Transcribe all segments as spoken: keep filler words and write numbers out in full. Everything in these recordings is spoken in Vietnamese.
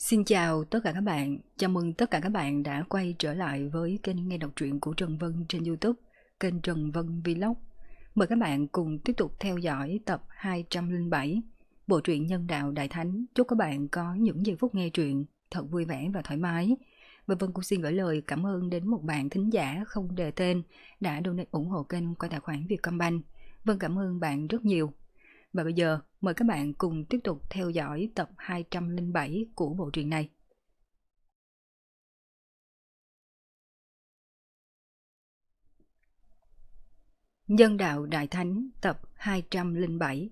Xin chào tất cả các bạn, chào mừng tất cả các bạn đã quay trở lại với kênh nghe đọc truyện của Trần Vân trên YouTube, kênh Trần Vân Vlog. Mời các bạn cùng tiếp tục theo dõi tập hai trăm lẻ bảy, bộ truyện Nhân Đạo Đại Thánh. Chúc các bạn có những giây phút nghe truyện thật vui vẻ và thoải mái. Và Vân cũng xin gửi lời cảm ơn đến một bạn thính giả không đề tên đã donate ủng hộ kênh qua tài khoản Vietcombank. Vân cảm ơn bạn rất nhiều. Và bây giờ, mời các bạn cùng tiếp tục theo dõi tập hai trăm lẻ bảy của bộ truyện này. Nhân Đạo Đại Thánh tập hai trăm lẻ bảy.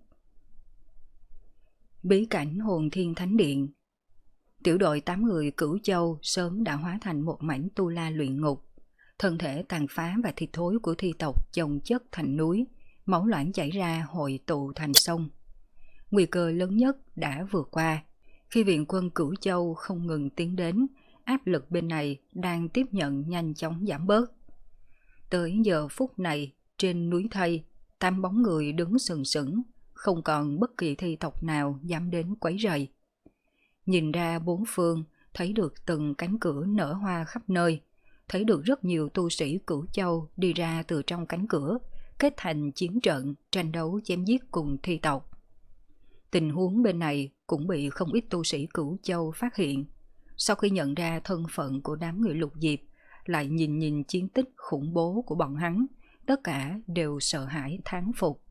Bí cảnh Hồn Thiên Thánh Điện. Tiểu đội tám người Cửu Châu sớm đã hóa thành một mảnh tu la luyện ngục. Thân thể tàn phá và thịt thối của thi tộc chồng chất thành núi, máu loãng chảy ra hội tụ thành sông. Nguy cơ lớn nhất đã vượt qua. Khi viện quân Cửu Châu không ngừng tiến đến, áp lực bên này đang tiếp nhận nhanh chóng giảm bớt. Tới giờ phút này, trên núi thây, tám bóng người đứng sừng sững, không còn bất kỳ thi tộc nào dám đến quấy rầy. Nhìn ra bốn phương, thấy được từng cánh cửa nở hoa khắp nơi, thấy được rất nhiều tu sĩ Cửu Châu đi ra từ trong cánh cửa, kết thành chiến trận, tranh đấu chém giết cùng thi tộc. Tình huống bên này cũng bị không ít tu sĩ Cửu Châu phát hiện. Sau khi nhận ra thân phận của đám người Lục Diệp, lại nhìn nhìn chiến tích khủng bố của bọn hắn, tất cả đều sợ hãi thán phục.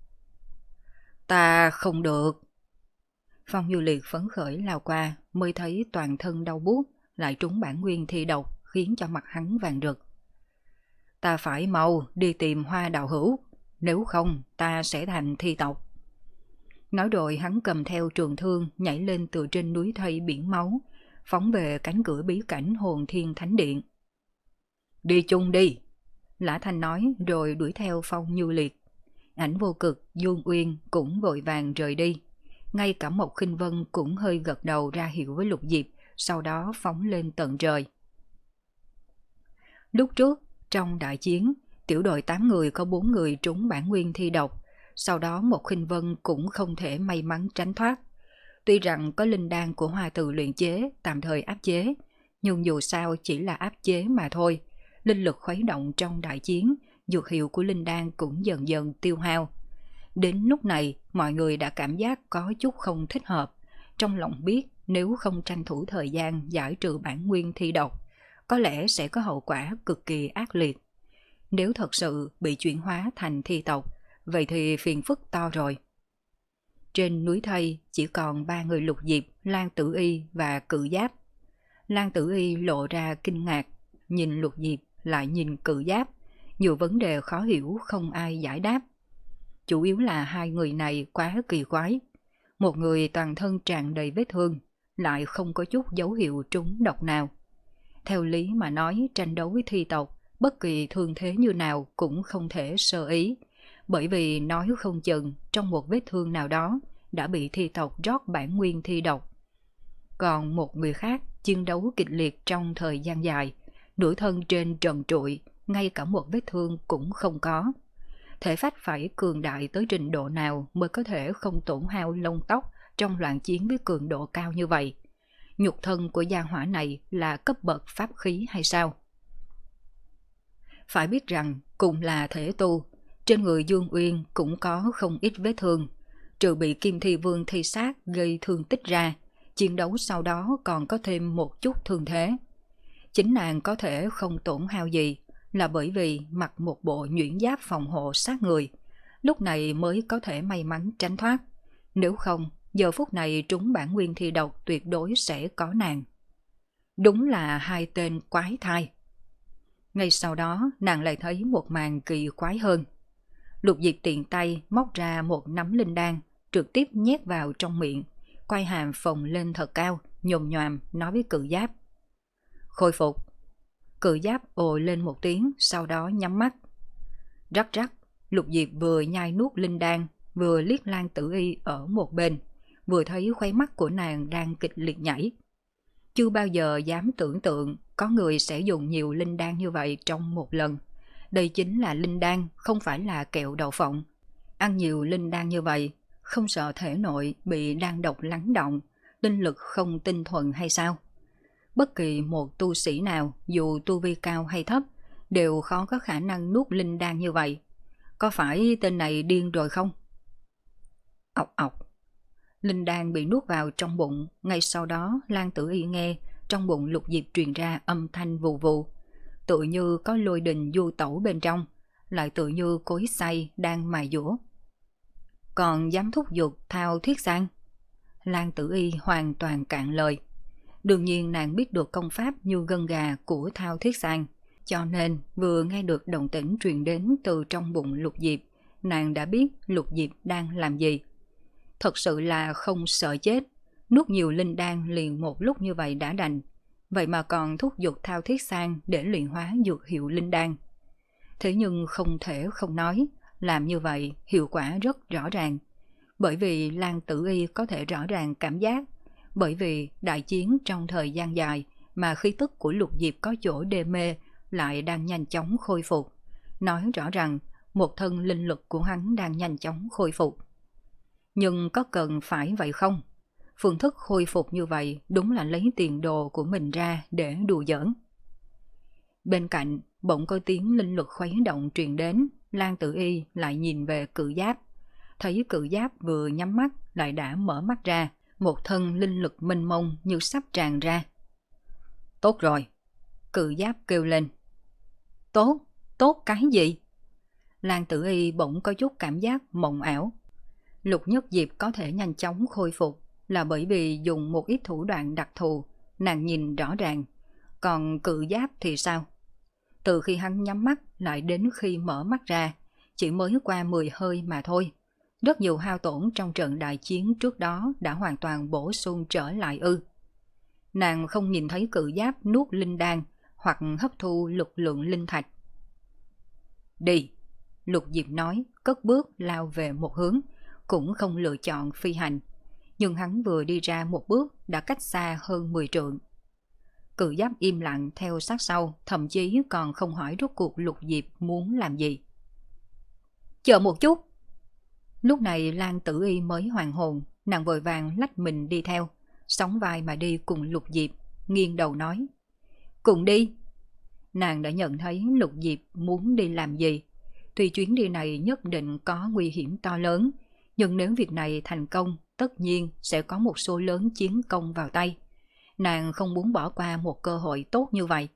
Ta không được. Phong Du Liệt phấn khởi lao qua, mới thấy toàn thân đau buốt, lại trúng bản nguyên thi độc, khiến cho mặt hắn vàng rực. Ta phải mau đi tìm Hoa Đạo Hữu, nếu không ta sẽ thành thi tộc. Nói rồi hắn cầm theo trường thương nhảy lên từ trên núi thây biển máu, phóng về cánh cửa bí cảnh Hồn Thiên Thánh Điện. Đi chung đi, Lã Thanh nói rồi đuổi theo Phong Như Liệt. Ảnh Vô Cực, Dương Uyên cũng vội vàng rời đi. Ngay cả Mộc Khinh Vân cũng hơi gật đầu ra hiệu với Lục Diệp, sau đó phóng lên tận trời. Lúc trước, trong đại chiến, tiểu đội tám người có bốn người trúng bản nguyên thi độc. Sau đó Mộc Khinh Vân cũng không thể may mắn tránh thoát. Tuy rằng có linh đan của Hoa Từ luyện chế tạm thời áp chế, nhưng dù sao chỉ là áp chế mà thôi. Linh lực khuấy động trong đại chiến, dược hiệu của linh đan cũng dần dần tiêu hao. Đến lúc này, mọi người đã cảm giác có chút không thích hợp. Trong lòng biết nếu không tranh thủ thời gian giải trừ bản nguyên thi độc, có lẽ sẽ có hậu quả cực kỳ ác liệt. Nếu thật sự bị chuyển hóa thành thi tộc, vậy thì phiền phức to rồi. Trên núi thây chỉ còn ba người Lục Diệp, Lan Tử Y và Cự Giáp. Lan Tử Y lộ ra kinh ngạc, nhìn Lục Diệp lại nhìn Cự Giáp, nhiều vấn đề khó hiểu không ai giải đáp. Chủ yếu là hai người này quá kỳ quái. Một người toàn thân tràn đầy vết thương, lại không có chút dấu hiệu trúng độc nào. Theo lý mà nói, tranh đấu với thi tộc, bất kỳ thương thế như nào cũng không thể sơ ý, bởi vì nói không chừng trong một vết thương nào đó đã bị thi tộc rót bản nguyên thi độc. Còn một người khác chiến đấu kịch liệt trong thời gian dài, nửa thân trên trần trụi, ngay cả một vết thương cũng không có. Thể phách phải cường đại tới trình độ nào mới có thể không tổn hao lông tóc trong loạn chiến với cường độ cao như vậy? Nhục thân của gia hỏa này là cấp bậc pháp khí hay sao? Phải biết rằng cùng là thể tu, trên người Dương Uyên cũng có không ít vết thương. Trừ bị Kim Thi Vương thi sát gây thương tích ra, chiến đấu sau đó còn có thêm một chút thương thế. Chính nàng có thể không tổn hao gì là bởi vì mặc một bộ nhuyễn giáp phòng hộ sát người, lúc này mới có thể may mắn tránh thoát. Nếu không, giờ phút này trúng bản nguyên thi độc tuyệt đối sẽ có nàng. Đúng là hai tên quái thai. Ngay sau đó, nàng lại thấy một màn kỳ quái hơn. Lục Diệp tiện tay móc ra một nắm linh đan, trực tiếp nhét vào trong miệng, quay hàm phồng lên thật cao, nhồm nhoàm nói với Cự Giáp. Khôi phục. Cự Giáp ồ lên một tiếng, sau đó nhắm mắt. Rắc rắc, Lục Diệp vừa nhai nuốt linh đan, vừa liếc Lan Tử Y ở một bên, vừa thấy khóe mắt của nàng đang kịch liệt nhảy. Chưa bao giờ dám tưởng tượng có người sẽ dùng nhiều linh đan như vậy trong một lần. Đây chính là linh đan, không phải là kẹo đậu phộng. Ăn nhiều linh đan như vậy, không sợ thể nội bị đan độc lắng động, tinh lực không tinh thuần hay sao? Bất kỳ một tu sĩ nào, dù tu vi cao hay thấp, đều khó có khả năng nuốt linh đan như vậy. Có phải tên này điên rồi không? Ọc ọc. Linh đan bị nuốt vào trong bụng, ngay sau đó Lan Tử Y nghe trong bụng Lục Diệp truyền ra âm thanh vù vù, tự như có lôi đình du tẩu bên trong, lại tự như cối xay đang mài dũa. Còn dám thúc giục thao thiết sang? Lan Tử Y hoàn toàn cạn lời. Đương nhiên nàng biết được công pháp như gân gà của thao thiết sang, cho nên vừa nghe được động tĩnh truyền đến từ trong bụng Lục Diệp, nàng đã biết Lục Diệp đang làm gì. Thật sự là không sợ chết, nuốt nhiều linh đan liền một lúc như vậy đã đành, vậy mà còn thúc giục thao thiết sang để luyện hóa dược hiệu linh đan. Thế nhưng không thể không nói, làm như vậy hiệu quả rất rõ ràng, bởi vì Lan Tử Y có thể rõ ràng cảm giác, bởi vì đại chiến trong thời gian dài mà khí tức của Lục Diệp có chỗ đê mê lại đang nhanh chóng khôi phục, nói rõ rằng một thân linh lực của hắn đang nhanh chóng khôi phục. Nhưng có cần phải vậy không? Phương thức khôi phục như vậy đúng là lấy tiền đồ của mình ra để đùa giỡn. Bên cạnh, bỗng có tiếng linh lực khuấy động truyền đến, Lan Tử Y lại nhìn về Cự Giáp. Thấy Cự Giáp vừa nhắm mắt lại đã mở mắt ra, một thân linh lực mênh mông như sắp tràn ra. Tốt rồi, Cự Giáp kêu lên. Tốt, tốt cái gì? Lan Tử Y bỗng có chút cảm giác mộng ảo. Lục Nhất Diệp có thể nhanh chóng khôi phục là bởi vì dùng một ít thủ đoạn đặc thù, nàng nhìn rõ ràng. Còn Cự Giáp thì sao? Từ khi hắn nhắm mắt lại đến khi mở mắt ra, chỉ mới qua mười hơi mà thôi. Rất nhiều hao tổn trong trận đại chiến trước đó đã hoàn toàn bổ sung trở lại ư. Nàng không nhìn thấy Cự Giáp nuốt linh đan hoặc hấp thu lực lượng linh thạch. Đi, Lục Diệp nói, cất bước lao về một hướng, cũng không lựa chọn phi hành. Nhưng hắn vừa đi ra một bước đã cách xa hơn mười trượng. Cự Giáp im lặng theo sát sau, thậm chí còn không hỏi rốt cuộc Lục Diệp muốn làm gì. Chờ một chút. Lúc này Lan Tử Y mới hoàn hồn, nàng vội vàng lách mình đi theo, sóng vai mà đi cùng Lục Diệp, nghiêng đầu nói. Cùng đi. Nàng đã nhận thấy Lục Diệp muốn đi làm gì. Tuy chuyến đi này nhất định có nguy hiểm to lớn, nhưng nếu việc này thành công, tất nhiên sẽ có một số lớn chiến công vào tay. Nàng không muốn bỏ qua một cơ hội tốt như vậy.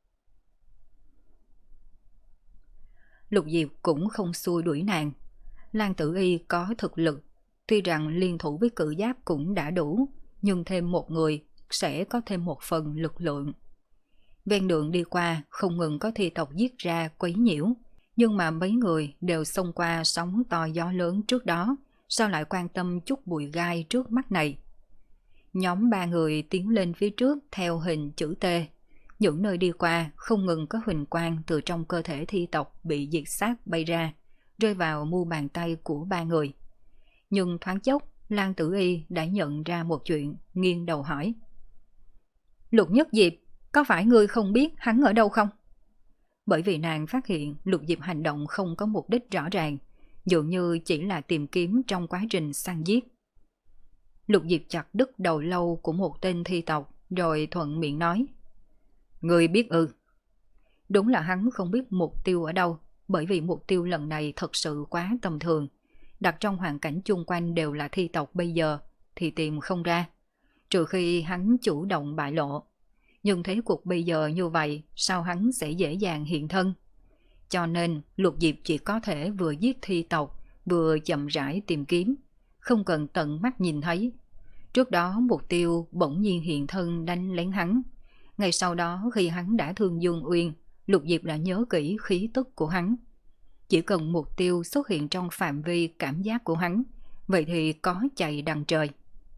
Lục Diệp cũng không xua đuổi nàng. Lan Tử Y có thực lực, tuy rằng liên thủ với Cự Giáp cũng đã đủ, nhưng thêm một người sẽ có thêm một phần lực lượng. Ven đường đi qua không ngừng có thi tộc giết ra quấy nhiễu, nhưng mà mấy người đều xông qua sóng to gió lớn trước đó, sao lại quan tâm chút bụi gai trước mắt này. Nhóm ba người tiến lên phía trước theo hình chữ T. Những nơi đi qua không ngừng có huỳnh quang từ trong cơ thể thi tộc bị diệt sát bay ra, rơi vào mu bàn tay của ba người. Nhưng thoáng chốc, Lan Tử Y đã nhận ra một chuyện, nghiêng đầu hỏi. Lục Nhất Diệp, có phải ngươi không biết hắn ở đâu không? Bởi vì nàng phát hiện Lục Diệp hành động không có mục đích rõ ràng, dường như chỉ là tìm kiếm trong quá trình săn giết. Lục Diệp chặt đứt đầu lâu của một tên thi tộc, rồi thuận miệng nói. Người biết ư? Đúng là hắn không biết mục tiêu ở đâu, bởi vì mục tiêu lần này thật sự quá tầm thường. Đặt trong hoàn cảnh chung quanh đều là thi tộc bây giờ, thì tìm không ra, trừ khi hắn chủ động bại lộ. Nhưng thế cuộc bây giờ như vậy, sao hắn sẽ dễ dàng hiện thân? Cho nên Lục Diệp chỉ có thể vừa giết thi tộc, vừa chậm rãi tìm kiếm, không cần tận mắt nhìn thấy. Trước đó mục tiêu bỗng nhiên hiện thân đánh lén hắn. Ngay sau đó khi hắn đã thương Dương Uyên, Lục Diệp đã nhớ kỹ khí tức của hắn. Chỉ cần mục tiêu xuất hiện trong phạm vi cảm giác của hắn, vậy thì có chạy đằng trời.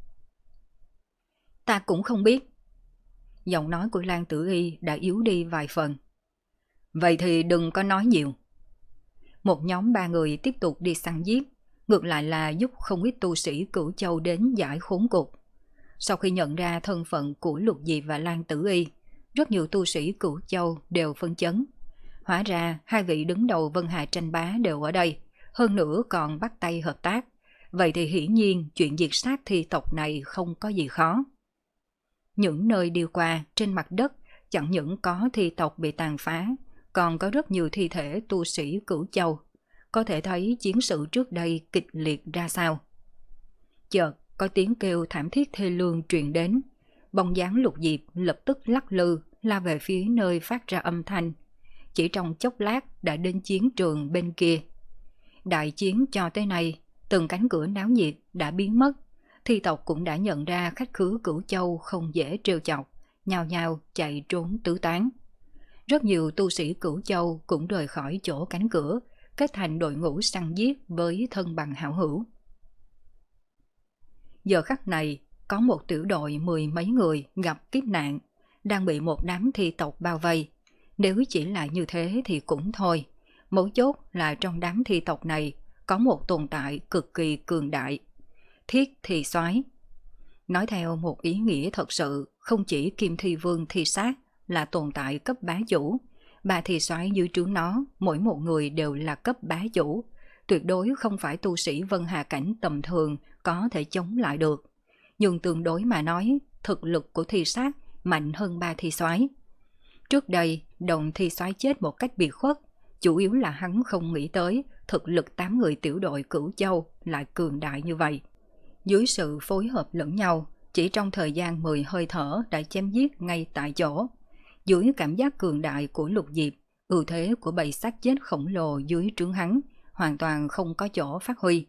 Ta cũng không biết. Giọng nói của Lan Tử Y đã yếu đi vài phần. Vậy thì đừng có nói nhiều. Một nhóm ba người tiếp tục đi săn giết, ngược lại là giúp không ít tu sĩ Cửu Châu đến giải khốn cục. Sau khi nhận ra thân phận của Lục Diệp và Lan Tử Y, rất nhiều tu sĩ Cửu Châu đều phân chấn. Hóa ra hai vị đứng đầu Vân Hà tranh bá đều ở đây, hơn nữa còn bắt tay hợp tác, Vậy thì hiển nhiên chuyện diệt sát thi tộc này không có gì khó. Những nơi đi qua trên mặt đất chẳng những có thi tộc bị tàn phá, còn có rất nhiều thi thể tu sĩ Cửu Châu. Có thể thấy chiến sự trước đây kịch liệt ra sao. Chợt có tiếng kêu thảm thiết thê lương truyền đến. Bóng dáng Lục Diệp lập tức lắc lư la về phía nơi phát ra âm thanh. Chỉ trong chốc lát đã đến chiến trường bên kia. Đại chiến cho tới nay, từng cánh cửa náo nhiệt đã biến mất. Thi tộc cũng đã nhận ra khách khứa Cửu Châu không dễ trêu chọc, nhao nhao chạy trốn tứ tán. Rất nhiều tu sĩ Cửu Châu cũng rời khỏi chỗ cánh cửa, kết thành đội ngũ săn giết với thân bằng hảo hữu. Giờ khắc này, có một tiểu đội mười mấy người gặp kiếp nạn, đang bị một đám thi tộc bao vây. Nếu chỉ là như thế thì cũng thôi. Mấu chốt là trong đám thi tộc này có một tồn tại cực kỳ cường đại. Thiết Thi Soái. Nói theo một ý nghĩa thật sự, không chỉ Kim Thi Vương Thi Sát là tồn tại cấp bá chủ, ba thi soái dưới trướng nó, mỗi một người đều là cấp bá chủ, tuyệt đối không phải tu sĩ Vân Hà cảnh tầm thường có thể chống lại được. Nhưng tương đối mà nói, thực lực của Thi Sát mạnh hơn ba thi soái. Trước đây, Đồng Thi Soái chết một cách biệt khuất, chủ yếu là hắn không nghĩ tới thực lực tám người tiểu đội Cửu Châu lại cường đại như vậy. Dưới sự phối hợp lẫn nhau, chỉ trong thời gian mười hơi thở đã chém giết ngay tại chỗ. Dưới cảm giác cường đại của Lục Diệp, ưu thế của bầy xác chết khổng lồ dưới trướng hắn hoàn toàn không có chỗ phát huy.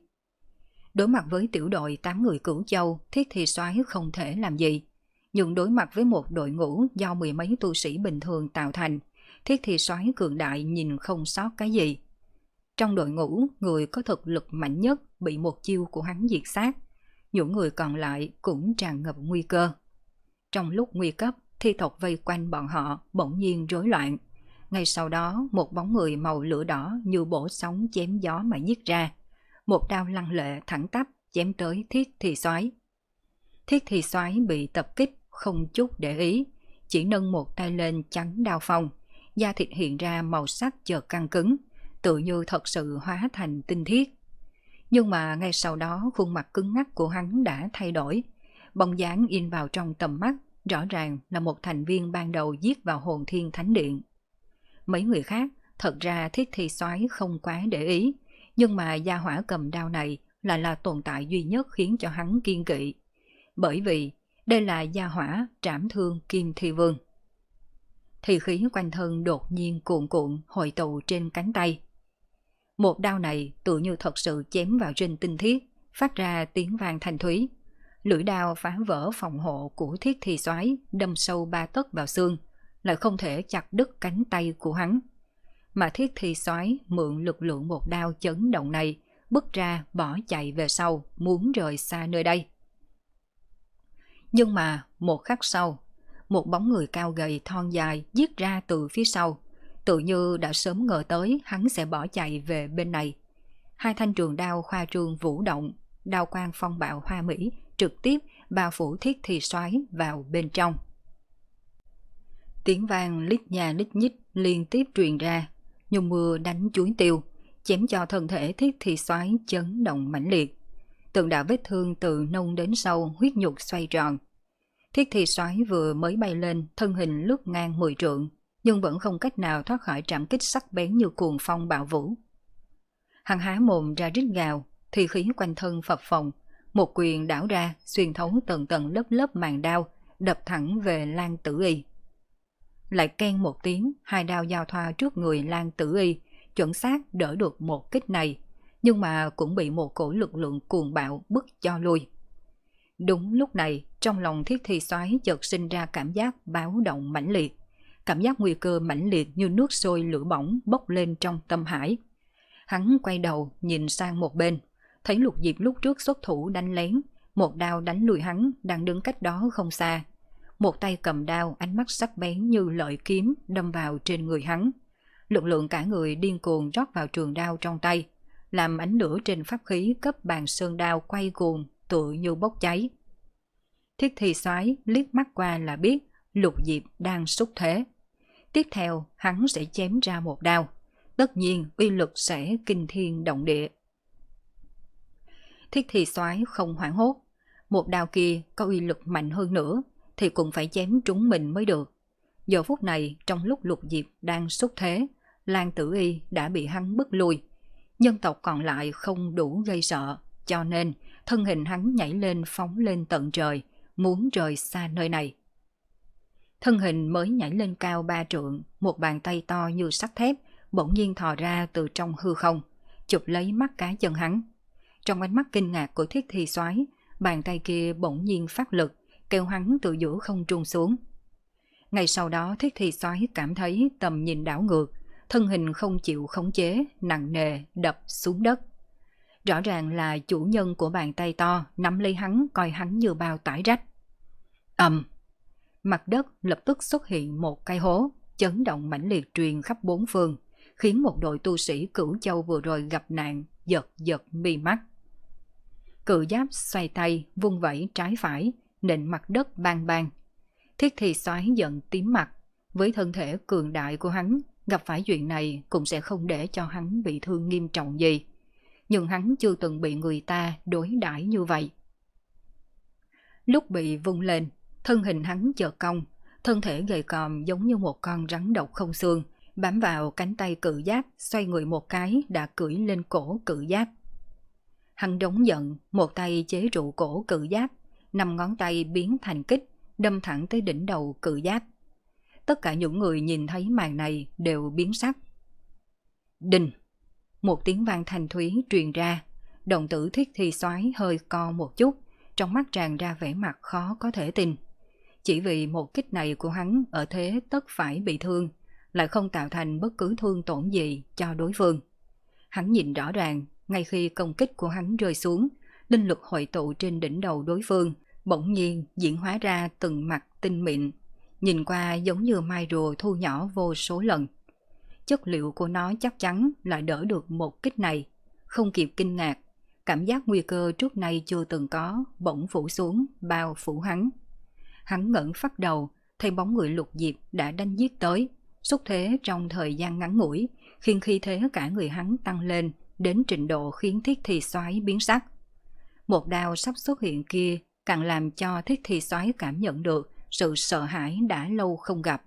Đối mặt với tiểu đội tám người Cửu Châu, Thiết Thi Soái không thể làm gì. Nhưng đối mặt với một đội ngũ do mười mấy tu sĩ bình thường tạo thành, Thiết Thi Soái cường đại nhìn không sót cái gì. Trong đội ngũ, người có thực lực mạnh nhất bị một chiêu của hắn diệt sát. Những người còn lại cũng tràn ngập nguy cơ. Trong lúc nguy cấp, thi tộc vây quanh bọn họ bỗng nhiên rối loạn. Ngay sau đó, một bóng người màu lửa đỏ như bổ sóng chém gió mà giết ra. Một đao lăng lệ thẳng tắp chém tới Thiết Thi Soái. Thiết Thi Soái bị tập kích không chút để ý, chỉ nâng một tay lên chắn đao phong, da thịt hiện ra màu sắc chợt căng cứng, tự như thật sự hóa thành tinh thiết. Nhưng mà ngay sau đó khuôn mặt cứng ngắc của hắn đã thay đổi, bóng dáng in vào trong tầm mắt, rõ ràng là một thành viên ban đầu giết vào Hồn Thiên Thánh Điện. Mấy người khác, thật ra Thiết Thi Soái không quá để ý, nhưng mà gia hỏa cầm đao này lại là tồn tại duy nhất khiến cho hắn kiêng kỵ. Bởi vì đây là gia hỏa trảm thương Kim Thi Vương. Thì khí quanh thân đột nhiên cuộn cuộn hội tụ trên cánh tay. Một đao này tự như thật sự chém vào trên tinh thiết, phát ra tiếng vang thanh thúy. Lưỡi đao phá vỡ phòng hộ của Thiết Thi Soái, đâm sâu ba tấc vào xương, lại không thể chặt đứt cánh tay của hắn. Mà Thiết Thi Soái mượn lực lượng một đao chấn động này, bước ra bỏ chạy về sau, muốn rời xa nơi đây. Nhưng mà một khắc sau, một bóng người cao gầy thon dài giết ra từ phía sau, tự như đã sớm ngờ tới hắn sẽ bỏ chạy về bên này. Hai thanh trường đao khoa trương vũ động, đao quang phong bạo hoa mỹ trực tiếp bao phủ Thiết Thi Soái vào bên trong. Tiếng vang lít nha lít nhít liên tiếp truyền ra, như mưa đánh chuối tiêu, chém cho thân thể Thiết Thi Soái chấn động mãnh liệt. Từng đạo vết thương từ nông đến sâu, huyết nhục xoay tròn. Thiết Thi Soái vừa mới bay lên, thân hình lướt ngang mười trượng, nhưng vẫn không cách nào thoát khỏi trảm kích sắc bén như cuồng phong bạo vũ. Hắn há mồm ra rít gào, thì khí quanh thân phập phồng, một quyền đảo ra xuyên thấu tầng tầng lớp lớp màn đao, đập thẳng về Lan Tử Y. Lại keng một tiếng, hai đao giao thoa trước người Lan Tử Y, chuẩn xác đỡ được một kích này, nhưng mà cũng bị một cổ lực lượng cuồng bạo bức cho lui. Đúng lúc này, trong lòng Thiết Thi Soái chợt sinh ra cảm giác báo động mãnh liệt, cảm giác nguy cơ mãnh liệt như nước sôi lửa bỏng bốc lên trong tâm hải. Hắn quay đầu nhìn sang một bên, thấy Lục Diệp lúc trước xuất thủ đánh lén, một đao đánh lùi hắn đang đứng cách đó không xa. Một tay cầm đao, ánh mắt sắc bén như lợi kiếm đâm vào trên người hắn. Lực lượng cả người điên cuồng rót vào trường đao trong tay, làm ánh lửa trên pháp khí cấp bàn sơn đao quay cuồng tựa như bốc cháy. Thiết Thi Soái liếc mắt qua là biết Lục Diệp đang xúc thế. Tiếp theo hắn sẽ chém ra một đao, tất nhiên uy lực sẽ kinh thiên động địa. Thiết Thi Soái không hoảng hốt. Một đao kia có uy lực mạnh hơn nữa thì cũng phải chém trúng mình mới được. Giờ phút này trong lúc Lục Diệp đang xúc thế, Lan Tử Y đã bị hắn bức lui. Nhân tộc còn lại không đủ gây sợ, cho nên thân hình hắn nhảy lên phóng lên tận trời, muốn rời xa nơi này. Thân hình mới nhảy lên cao ba trượng, một bàn tay to như sắt thép bỗng nhiên thò ra từ trong hư không, chụp lấy mắt cá chân hắn. Trong ánh mắt kinh ngạc của Thiết Thi Soái, bàn tay kia bỗng nhiên phát lực, kéo hắn từ giữa không trung xuống. Ngay sau đó Thiết Thi Soái cảm thấy tầm nhìn đảo ngược, thân hình không chịu khống chế, nặng nề đập xuống đất. Rõ ràng là chủ nhân của bàn tay to nắm lấy hắn, coi hắn như bao tải rách. Ầm! Mặt đất lập tức xuất hiện một cái hố, chấn động mãnh liệt truyền khắp bốn phương, khiến một đội tu sĩ Cửu Châu vừa rồi gặp nạn giật giật mi mắt. Cự Giáp xoay tay, vung vẩy trái phải, nện mặt đất bang bang. Thiết Thi Soái giận tím mặt, với thân thể cường đại của hắn, gặp phải chuyện này cũng sẽ không để cho hắn bị thương nghiêm trọng gì. Nhưng hắn chưa từng bị người ta đối đãi như vậy. Lúc bị vung lên, thân hình hắn chợt cong, thân thể gầy còm giống như một con rắn độc không xương, bám vào cánh tay Cự Giáp, xoay người một cái đã cưỡi lên cổ Cự Giáp. Hắn đống giận, một tay chế trụ cổ Cự Giáp, năm ngón tay biến thành kích, đâm thẳng tới đỉnh đầu Cự Giáp. Tất cả những người nhìn thấy màn này đều biến sắc. Đinh! Một tiếng vang thanh thúy truyền ra, đồng tử Thiết Thi Soái hơi co một chút, trong mắt tràn ra vẻ mặt khó có thể tin. Chỉ vì một kích này của hắn ở thế tất phải bị thương, lại không tạo thành bất cứ thương tổn gì cho đối phương. Hắn nhìn rõ ràng, ngay khi công kích của hắn rơi xuống, linh lực hội tụ trên đỉnh đầu đối phương, bỗng nhiên diễn hóa ra từng mặt tinh mịn, nhìn qua giống như mai rùa thu nhỏ vô số lần. Chất liệu của nó chắc chắn lại đỡ được một kích này. Không kịp kinh ngạc, cảm giác nguy cơ trước nay chưa từng có bỗng phủ xuống, bao phủ hắn. Hắn ngẩng phát đầu, thấy bóng người Lục Diệp đã đánh giết tới, xúc thế trong thời gian ngắn ngủi, khiến khí thế cả người hắn tăng lên đến trình độ khiến Thiết Thi Soái biến sắc. Một đao sắp xuất hiện kia càng làm cho Thiết Thi Soái cảm nhận được sự sợ hãi đã lâu không gặp.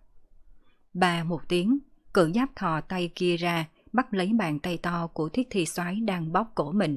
Ba một tiếng, Cự Giáp thò tay kia ra, bắt lấy bàn tay to của Thiết Thi Soái đang bóp cổ mình.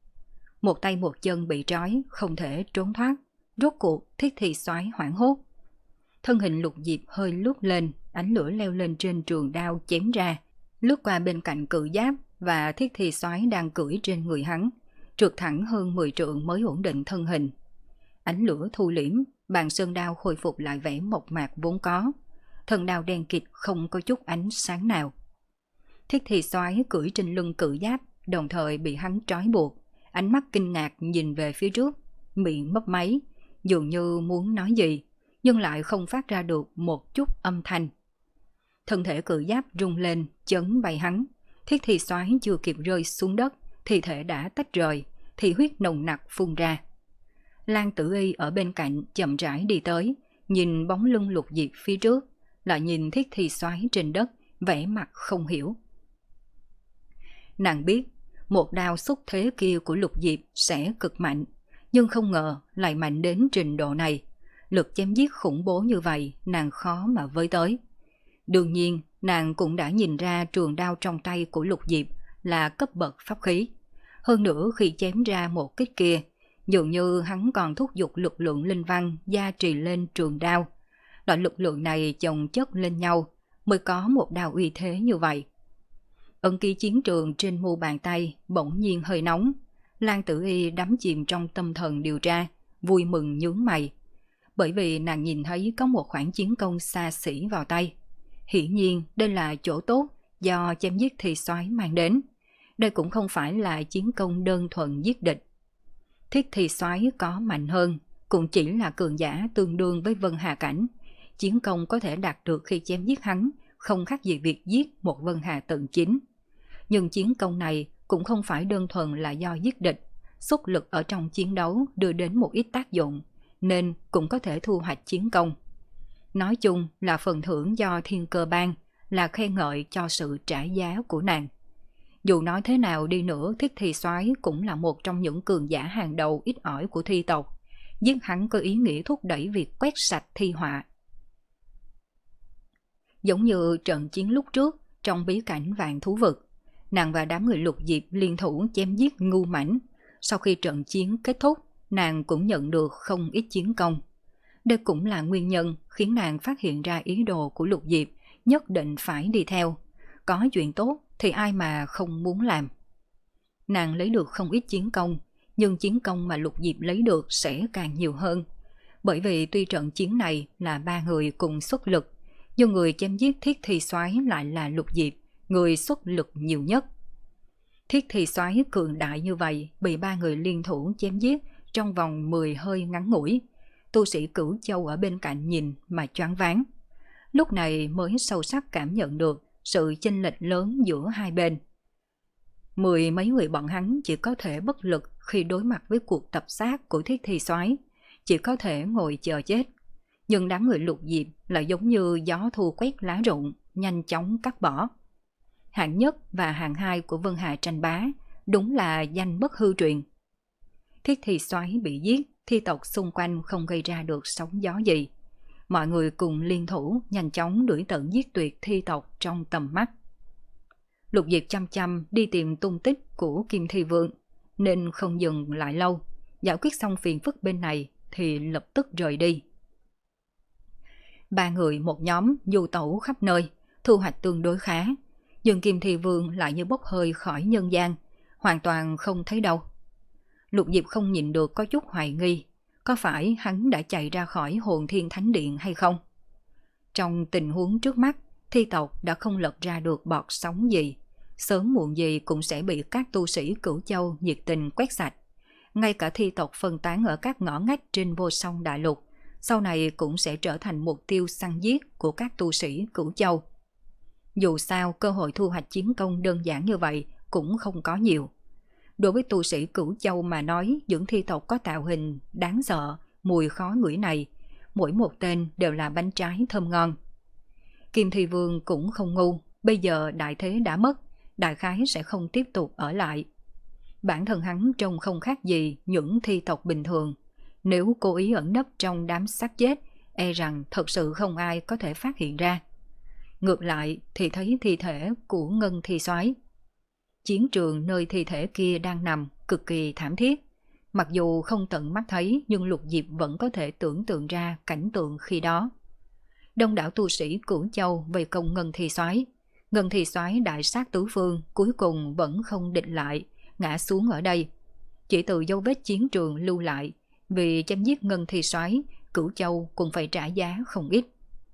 Một tay một chân bị trói, không thể trốn thoát. Rốt cuộc Thiết Thi Soái hoảng hốt. Thân hình Lục Diệp hơi lướt lên, ánh lửa leo lên trên trường đao chém ra, lướt qua bên cạnh Cự Giáp và Thiết Thi Soái đang cưỡi trên người hắn, trượt thẳng hơn mười trượng mới ổn định thân hình. Ánh lửa thu liễm, bàn sơn đao khôi phục lại vẻ mộc mạc vốn có. Thân đao đen kịt không có chút ánh sáng nào. Thiết Thi Soái cưỡi trên lưng Cự Giáp, đồng thời bị hắn trói buộc, ánh mắt kinh ngạc nhìn về phía trước, miệng mấp máy, dường như muốn nói gì, nhưng lại không phát ra được một chút âm thanh. Thân thể Cự Giáp rung lên, chấn bay hắn. Thiết Thi Soái chưa kịp rơi xuống đất, thi thể đã tách rời, thì huyết nồng nặc phun ra. Lan Tử Y ở bên cạnh chậm rãi đi tới, nhìn bóng lưng Lục Diệp phía trước, lại nhìn Thiết Thi Soái trên đất, vẻ mặt không hiểu. Nàng biết, một đao xúc thế kia của Lục Diệp sẽ cực mạnh, nhưng không ngờ lại mạnh đến trình độ này. Lực chém giết khủng bố như vậy, nàng khó mà với tới. Đương nhiên, nàng cũng đã nhìn ra trường đao trong tay của Lục Diệp là cấp bậc pháp khí. Hơn nữa khi chém ra một kích kia, dường như hắn còn thúc giục lực lượng linh văn gia trì lên trường đao. Loại lực lượng này chồng chất lên nhau mới có một đao uy thế như vậy. Ấn ký chiến trường trên mu bàn tay bỗng nhiên hơi nóng. Lan Tử Y đắm chìm trong tâm thần điều tra, vui mừng nhướng mày. Bởi vì nàng nhìn thấy có một khoản chiến công xa xỉ vào tay. Hiển nhiên đây là chỗ tốt do chém giết Thi Soái mang đến. Đây cũng không phải là chiến công đơn thuần giết địch. Thiết Thi Soái có mạnh hơn, cũng chỉ là cường giả tương đương với Vân Hà Cảnh. Chiến công có thể đạt được khi chém giết hắn không khác gì việc giết một Vân Hà tận chính. Nhưng chiến công này cũng không phải đơn thuần là do giết địch, xuất lực ở trong chiến đấu đưa đến một ít tác dụng, nên cũng có thể thu hoạch chiến công. Nói chung là phần thưởng do thiên cơ ban, là khen ngợi cho sự trả giá của nàng. Dù nói thế nào đi nữa, Thiết Thi Soái cũng là một trong những cường giả hàng đầu ít ỏi của thi tộc. Giết hắn có ý nghĩa thúc đẩy việc quét sạch thi họa. Giống như trận chiến lúc trước trong bí cảnh Vạn Thú Vực, nàng và đám người Lục Diệp liên thủ chém giết ngu mãnh. Sau khi trận chiến kết thúc, nàng cũng nhận được không ít chiến công. Đây cũng là nguyên nhân khiến nàng phát hiện ra ý đồ của Lục Diệp nhất định phải đi theo. Có chuyện tốt thì ai mà không muốn làm. Nàng lấy được không ít chiến công, nhưng chiến công mà Lục Diệp lấy được sẽ càng nhiều hơn. Bởi vì tuy trận chiến này là ba người cùng xuất lực, nhưng người chém giết Thiết Thi Soái lại là Lục Diệp, người xuất lực nhiều nhất. Thiết Thi Soái cường đại như vậy bị ba người liên thủ chém giết trong vòng mười hơi ngắn ngủi. Tu sĩ Cửu Châu ở bên cạnh nhìn mà choáng váng. Lúc này mới sâu sắc cảm nhận được sự chênh lệch lớn giữa hai bên. Mười mấy người bọn hắn chỉ có thể bất lực khi đối mặt với cuộc tập sát của Thiết Thi Soái, chỉ có thể ngồi chờ chết. Nhưng đám người Lục Diệp lại giống như gió thu quét lá rụng, nhanh chóng cắt bỏ. Hạng nhất và hạng hai của Vân Hà tranh bá, đúng là danh bất hư truyền. Thiết Thi Soái bị giết, thi tộc xung quanh không gây ra được sóng gió gì. Mọi người cùng liên thủ nhanh chóng đuổi tận giết tuyệt thi tộc trong tầm mắt. Lục Diệp chăm chăm đi tìm tung tích của Kim Thi Vương, nên không dừng lại lâu. Giải quyết xong phiền phức bên này thì lập tức rời đi. Ba người một nhóm du tẩu khắp nơi, thu hoạch tương đối khá. Nhưng Kim Thi Vương lại như bốc hơi khỏi nhân gian, hoàn toàn không thấy đâu. Lục Diệp không nhìn được có chút hoài nghi, có phải hắn đã chạy ra khỏi Hồn Thiên Thánh Điện hay không? Trong tình huống trước mắt, thi tộc đã không lật ra được bọt sóng gì, sớm muộn gì cũng sẽ bị các tu sĩ Cửu Châu nhiệt tình quét sạch. Ngay cả thi tộc phân tán ở các ngõ ngách trên vô song đại lục, sau này cũng sẽ trở thành mục tiêu săn giết của các tu sĩ Cửu Châu. Dù sao, cơ hội thu hoạch chiến công đơn giản như vậy cũng không có nhiều. Đối với tu sĩ Cửu Châu mà nói, những thi tộc có tạo hình đáng sợ, mùi khó ngửi này, mỗi một tên đều là bánh trái thơm ngon. Kim Thi Vương cũng không ngu, bây giờ đại thế đã mất, đại khái sẽ không tiếp tục ở lại. Bản thân hắn trông không khác gì những thi tộc bình thường, nếu cố ý ẩn nấp trong đám xác chết, e rằng thật sự không ai có thể phát hiện ra. Ngược lại thì thấy thi thể của Ngân Thi Soái. Chiến trường nơi thi thể kia đang nằm cực kỳ thảm thiết. Mặc dù không tận mắt thấy, nhưng Lục Diệp vẫn có thể tưởng tượng ra cảnh tượng khi đó. Đông đảo tu sĩ Cửu Châu vây công Ngân Thi Soái. Ngân Thi Soái đại sát tứ phương, cuối cùng vẫn không địch lại, ngã xuống ở đây. Chỉ từ dấu vết chiến trường lưu lại, vì chém giết Ngân Thi Soái, Cửu Châu cũng phải trả giá không ít.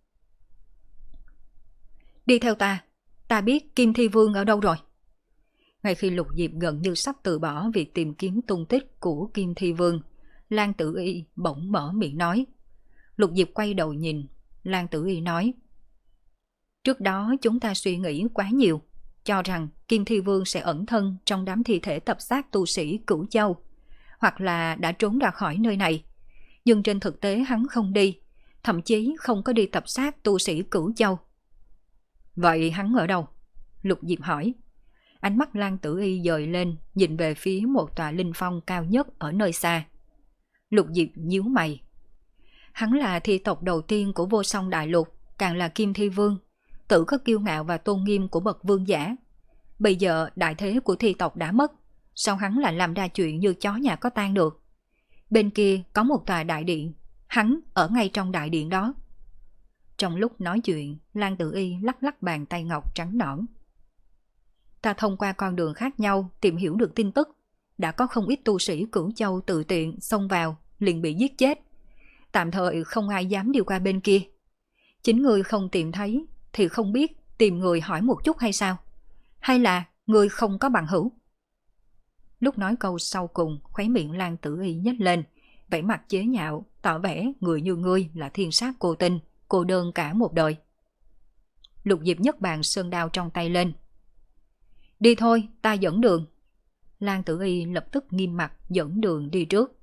Đi theo ta, ta biết Kim Thi Vương ở đâu rồi. Ngay khi Lục Diệp gần như sắp từ bỏ việc tìm kiếm tung tích của Kim Thi Vương, Lan Tử Y bỗng mở miệng nói. Lục Diệp quay đầu nhìn, Lan Tử Y nói: Trước đó chúng ta suy nghĩ quá nhiều, cho rằng Kim Thi Vương sẽ ẩn thân trong đám thi thể tập sát tu sĩ Cửu Châu, hoặc là đã trốn ra khỏi nơi này. Nhưng trên thực tế hắn không đi, thậm chí không có đi tập sát tu sĩ Cửu Châu. Vậy hắn ở đâu? Lục Diệp hỏi. Ánh mắt Lan Tử Y dời lên, nhìn về phía một tòa linh phong cao nhất ở nơi xa. Lục Diệp nhíu mày. Hắn là thi tộc đầu tiên của vô song đại lục, càng là Kim Thi Vương, tự có kiêu ngạo và tôn nghiêm của bậc vương giả. Bây giờ đại thế của thi tộc đã mất, sao hắn lại làm ra chuyện như chó nhà có tang được? Bên kia có một tòa đại điện, hắn ở ngay trong đại điện đó. Trong lúc nói chuyện, Lan Tử Y lắc lắc bàn tay ngọc trắng nõn. Ta thông qua con đường khác nhau tìm hiểu được tin tức, đã có không ít tu sĩ Cửu Châu tự tiện xông vào, liền bị giết chết. Tạm thời không ai dám đi qua bên kia. Chính người không tìm thấy thì không biết tìm người hỏi một chút hay sao? Hay là người không có bằng hữu? Lúc nói câu sau cùng, khóe miệng Lan Tử Y nhếch lên, vẻ mặt chế nhạo, tỏ vẻ người như ngươi là thiên sát cô tinh, cô đơn cả một đời. Lục Diệp nhấc bàn sơn đao trong tay lên. Đi thôi, ta dẫn đường. Lan Tử Y lập tức nghiêm mặt dẫn đường đi trước.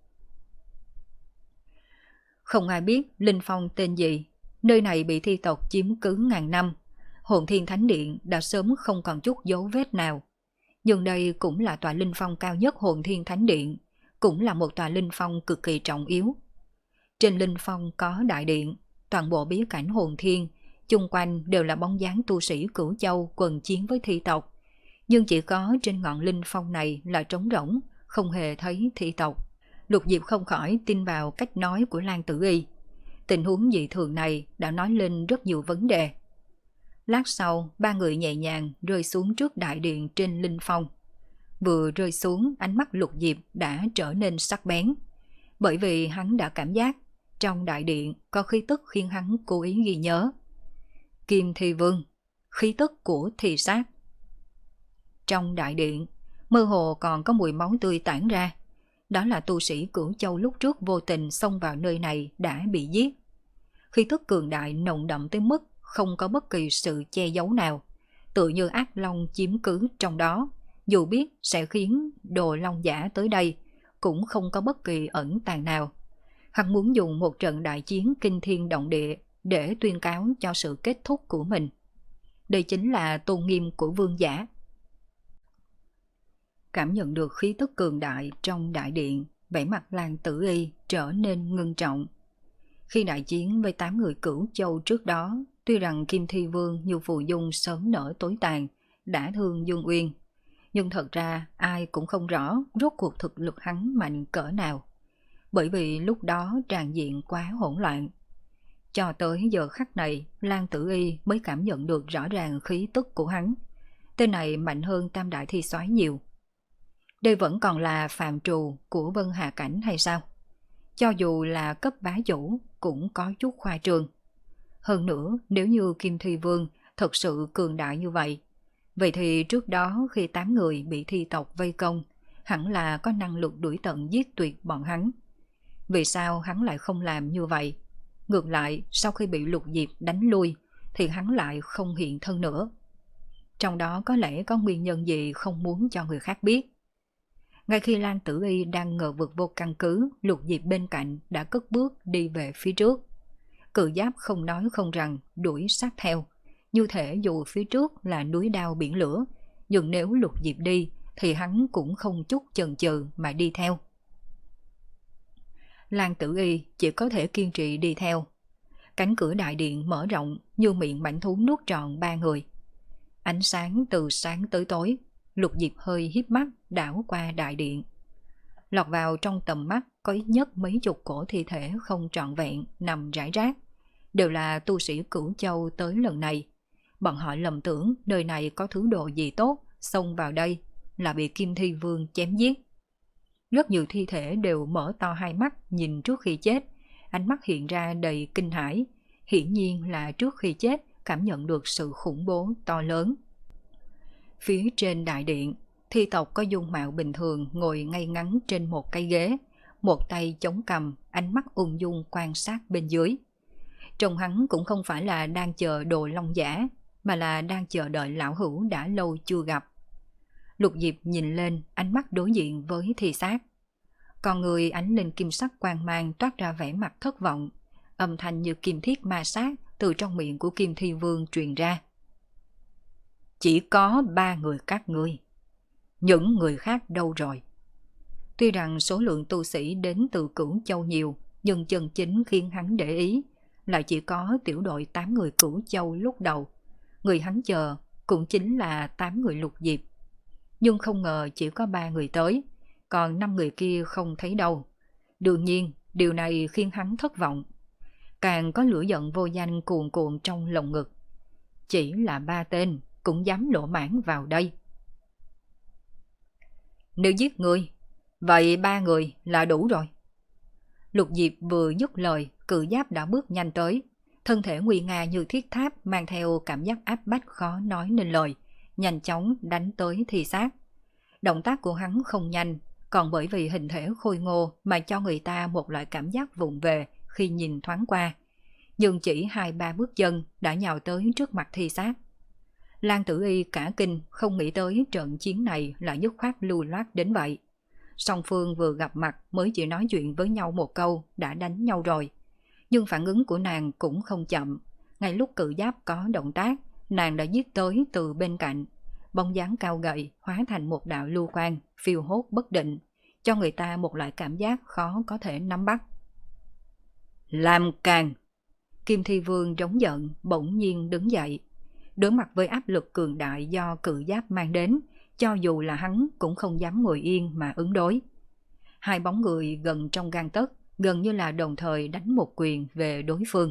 Không ai biết Linh Phong tên gì, nơi này bị thi tộc chiếm cứ ngàn năm. Hồn Thiên Thánh Điện đã sớm không còn chút dấu vết nào. Nhưng đây cũng là tòa linh phong cao nhất Hồn Thiên Thánh Điện, cũng là một tòa linh phong cực kỳ trọng yếu. Trên linh phong có đại điện, toàn bộ bí cảnh hồn thiên, chung quanh đều là bóng dáng tu sĩ Cửu Châu quần chiến với thi tộc. Nhưng chỉ có trên ngọn linh phong này là trống rỗng, không hề thấy thi tộc. Lục Diệp không khỏi tin vào cách nói của Lan Tử Y. Tình huống dị thường này đã nói lên rất nhiều vấn đề. Lát sau, ba người nhẹ nhàng rơi xuống trước đại điện trên linh phong. Vừa rơi xuống, ánh mắt Lục Diệp đã trở nên sắc bén. Bởi vì hắn đã cảm giác trong đại điện có khí tức khiến hắn cố ý ghi nhớ. Kim Thi Vương, khí tức của thi sát. Trong đại điện, mơ hồ còn có mùi máu tươi tản ra. Đó là tu sĩ Cửu Châu lúc trước vô tình xông vào nơi này đã bị giết. Khí tức cường đại nồng đậm tới mức không có bất kỳ sự che giấu nào, tự như ác long chiếm cứ trong đó, dù biết sẽ khiến đồ long giả tới đây, cũng không có bất kỳ ẩn tàng nào. Hắn muốn dùng một trận đại chiến kinh thiên động địa để tuyên cáo cho sự kết thúc của mình. Đây chính là tôn nghiêm của vương giả. Cảm nhận được khí tức cường đại trong đại điện, vẻ mặt Lan Tử Y trở nên ngưng trọng. Khi đại chiến với tám người Cửu Châu trước đó, tuy rằng Kim Thi Vương như phù dung sớm nở tối tàn, đã thương Dương Uyên, nhưng thật ra ai cũng không rõ rốt cuộc thực lực hắn mạnh cỡ nào. Bởi vì lúc đó tràn diện quá hỗn loạn. Cho tới giờ khắc này, Lan Tử Y mới cảm nhận được rõ ràng khí tức của hắn. Tên này mạnh hơn Tam Đại Thi Soái nhiều. Đây vẫn còn là phạm trù của Vân Hà Cảnh hay sao? Cho dù là cấp bá chủ cũng có chút khoa trương. Hơn nữa, nếu như Kim Thi Vương thật sự cường đại như vậy, vậy thì trước đó khi tám người bị thi tộc vây công, hẳn là có năng lực đuổi tận giết tuyệt bọn hắn. Vì sao hắn lại không làm như vậy? Ngược lại, sau khi bị Lục Diệp đánh lui, thì hắn lại không hiện thân nữa. Trong đó có lẽ có nguyên nhân gì không muốn cho người khác biết. Ngay khi Lan Tử Y đang ngờ vực vô căn cứ, Lục Diệp bên cạnh đã cất bước đi về phía trước. Cự Giáp không nói không rằng đuổi sát theo, như thể dù phía trước là núi đao biển lửa, nhưng nếu Lục Diệp đi thì hắn cũng không chút chần chừ mà đi theo. Lan Tử Y chỉ có thể kiên trì đi theo. Cánh cửa đại điện mở rộng như miệng mãnh thú nuốt trọn ba người. Ánh sáng từ sáng tới tối, Lục Diệp hơi híp mắt đảo qua đại điện. Lọt vào trong tầm mắt có ít nhất mấy chục cổ thi thể không trọn vẹn nằm rải rác. Đều là tu sĩ Cửu Châu tới lần này. Bọn họ lầm tưởng nơi này có thứ đồ gì tốt, xông vào đây là bị Kim Thi Vương chém giết. Rất nhiều thi thể đều mở to hai mắt nhìn trước khi chết, ánh mắt hiện ra đầy kinh hãi, hiển nhiên là trước khi chết cảm nhận được sự khủng bố to lớn. Phía trên đại điện, thi tộc có dung mạo bình thường ngồi ngay ngắn trên một cây ghế, một tay chống cằm, ánh mắt ung dung quan sát bên dưới. Trông hắn cũng không phải là đang chờ đồ long giả, mà là đang chờ đợi lão hữu đã lâu chưa gặp. Lục Diệp nhìn lên, ánh mắt đối diện với thi xác. Còn người ánh lên kim sắc quang mang toát ra vẻ mặt thất vọng, âm thanh như kim thiết ma sát từ trong miệng của Kim Thi Vương truyền ra. Chỉ có ba người các ngươi, những người khác đâu rồi? Tuy rằng số lượng tu sĩ đến từ Cửu Châu nhiều, nhưng chân chính khiến hắn để ý lại chỉ có tiểu đội tám người Cửu Châu lúc đầu. Người hắn chờ cũng chính là tám người Lục Diệp. Nhưng không ngờ chỉ có ba người tới, còn năm người kia không thấy đâu. Đương nhiên, điều này khiến hắn thất vọng. Càng có lửa giận vô danh cuồn cuộn trong lồng ngực. Chỉ là ba tên cũng dám lỗ mãng vào đây. Nếu giết người, vậy ba người là đủ rồi. Lục Diệp vừa dứt lời, Cự Giáp đã bước nhanh tới. Thân thể nguy nga như thiết tháp mang theo cảm giác áp bách khó nói nên lời, nhanh chóng đánh tới thi xác. Động tác của hắn không nhanh, còn bởi vì hình thể khôi ngô mà cho người ta một loại cảm giác vụng về khi nhìn thoáng qua. Nhưng chỉ hai ba bước chân đã nhào tới trước mặt thi xác. Lan Tử Y cả kinh không nghĩ tới trận chiến này lại dứt khoát lưu loát đến vậy. Song phương vừa gặp mặt mới chỉ nói chuyện với nhau một câu đã đánh nhau rồi. Nhưng phản ứng của nàng cũng không chậm. Ngay lúc Cự Giáp có động tác, nàng đã giết tới từ bên cạnh. bóng dáng cao gầy hóa thành một đạo lưu quang, phiêu hốt bất định, cho người ta một loại cảm giác khó có thể nắm bắt. Làm càn! Kim Thi Vương trống giận, bỗng nhiên đứng dậy. Đối mặt với áp lực cường đại do cự giáp mang đến, cho dù là hắn cũng không dám ngồi yên mà ứng đối. Hai bóng người gần trong gang tấc, gần như là đồng thời đánh một quyền về đối phương.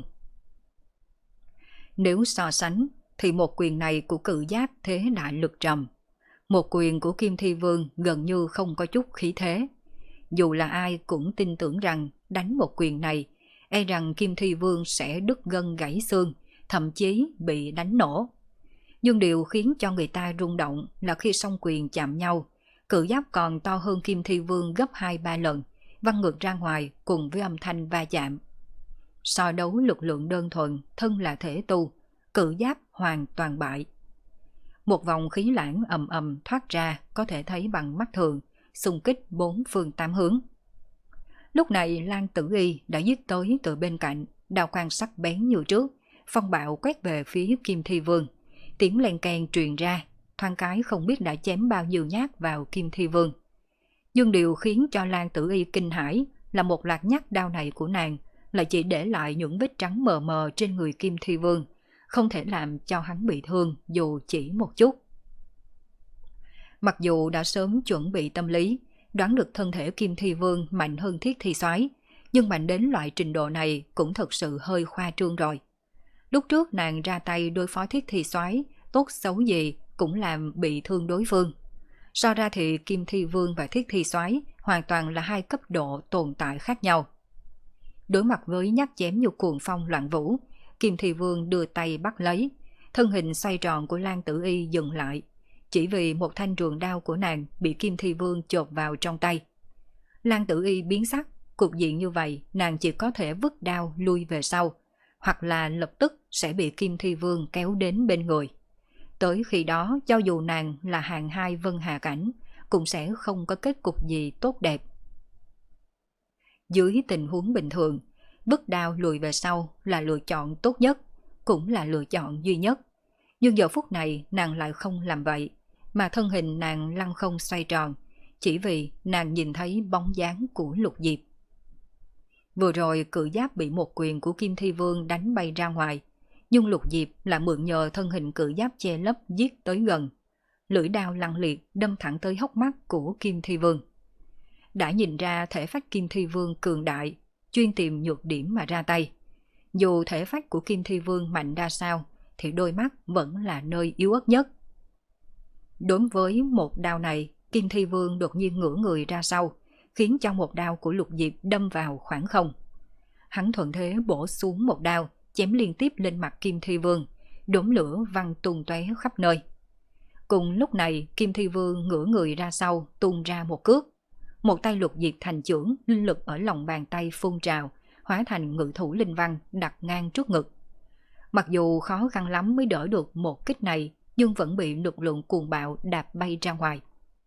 Nếu so sánh, thì một quyền này của cự giáp thế đại lực trầm. Một quyền của Kim Thi Vương gần như không có chút khí thế. Dù là ai cũng tin tưởng rằng đánh một quyền này, e rằng Kim Thi Vương sẽ đứt gân gãy xương, thậm chí bị đánh nổ. Nhưng điều khiến cho người ta rung động là khi song quyền chạm nhau, cự giáp còn to hơn Kim Thi Vương gấp hai ba lần, văng ngược ra ngoài cùng với âm thanh va chạm. So đấu lực lượng đơn thuần, thân là thể tu, cự giáp hoàn toàn bại. Một vòng khí lãng ầm ầm thoát ra có thể thấy bằng mắt thường, xung kích bốn phương tám hướng. Lúc này Lan Tử Y đã giết tới từ bên cạnh, đao quang sắc bén như trước, phong bạo quét về phía Kim Thi Vương. Tiếng len keng truyền ra, thoáng cái không biết đã chém bao nhiêu nhát vào Kim Thi Vương. Nhưng điều khiến cho Lan Tử Y kinh hãi là một loạt nhát đao này của nàng lại chỉ để lại những vết trắng mờ mờ trên người Kim Thi Vương, không thể làm cho hắn bị thương dù chỉ một chút. Mặc dù đã sớm chuẩn bị tâm lý, đoán được thân thể Kim Thi Vương mạnh hơn Thiết Thi Soái, nhưng mạnh đến loại trình độ này cũng thật sự hơi khoa trương rồi. Lúc trước nàng ra tay đối phó Thiết Thi Soái, tốt xấu gì cũng làm bị thương đối phương. So ra thì Kim Thi Vương và Thiết Thi Soái hoàn toàn là hai cấp độ tồn tại khác nhau. Đối mặt với nhát chém như cuồng phong loạn vũ, Kim Thi Vương đưa tay bắt lấy, thân hình xoay tròn của Lan Tử Y dừng lại, chỉ vì một thanh trường đao của nàng bị Kim Thi Vương chộp vào trong tay. Lan Tử Y biến sắc, cục diện như vậy nàng chỉ có thể vứt đao lui về sau, hoặc là lập tức sẽ bị Kim Thi Vương kéo đến bên người. Tới khi đó, cho dù nàng là hạng hai Vân Hà Cảnh, cũng sẽ không có kết cục gì tốt đẹp. Dưới tình huống bình thường, vứt đao lùi về sau là lựa chọn tốt nhất, cũng là lựa chọn duy nhất. Nhưng giờ phút này nàng lại không làm vậy, mà thân hình nàng lăn không xoay tròn, chỉ vì nàng nhìn thấy bóng dáng của Lục Diệp. Vừa rồi cự giáp bị một quyền của Kim Thi Vương đánh bay ra ngoài, nhưng Lục Diệp là mượn nhờ thân hình cự giáp che lấp giết tới gần. Lưỡi đao lăng liệt đâm thẳng tới hốc mắt của Kim Thi Vương. Đã nhìn ra thể phách Kim Thi Vương cường đại, chuyên tìm nhược điểm mà ra tay. Dù thể phách của Kim Thi Vương mạnh ra sao, thì đôi mắt vẫn là nơi yếu ớt nhất. Đối với một đao này, Kim Thi Vương đột nhiên ngửa người ra sau, khiến cho một đao của Lục Diệp đâm vào khoảng không. Hắn thuận thế bổ xuống một đao, chém liên tiếp lên mặt Kim Thi Vương, đốm lửa văng tung tóe khắp nơi. Cùng lúc này, Kim Thi Vương ngửa người ra sau, tung ra một cước. Một tay Lục Diệp thành chưởng, linh lực ở lòng bàn tay phun trào, hóa thành ngự thủ linh văn đặt ngang trước ngực. Mặc dù khó khăn lắm mới đỡ được một kích này, nhưng vẫn bị lực lượng cuồng bạo đạp bay ra ngoài.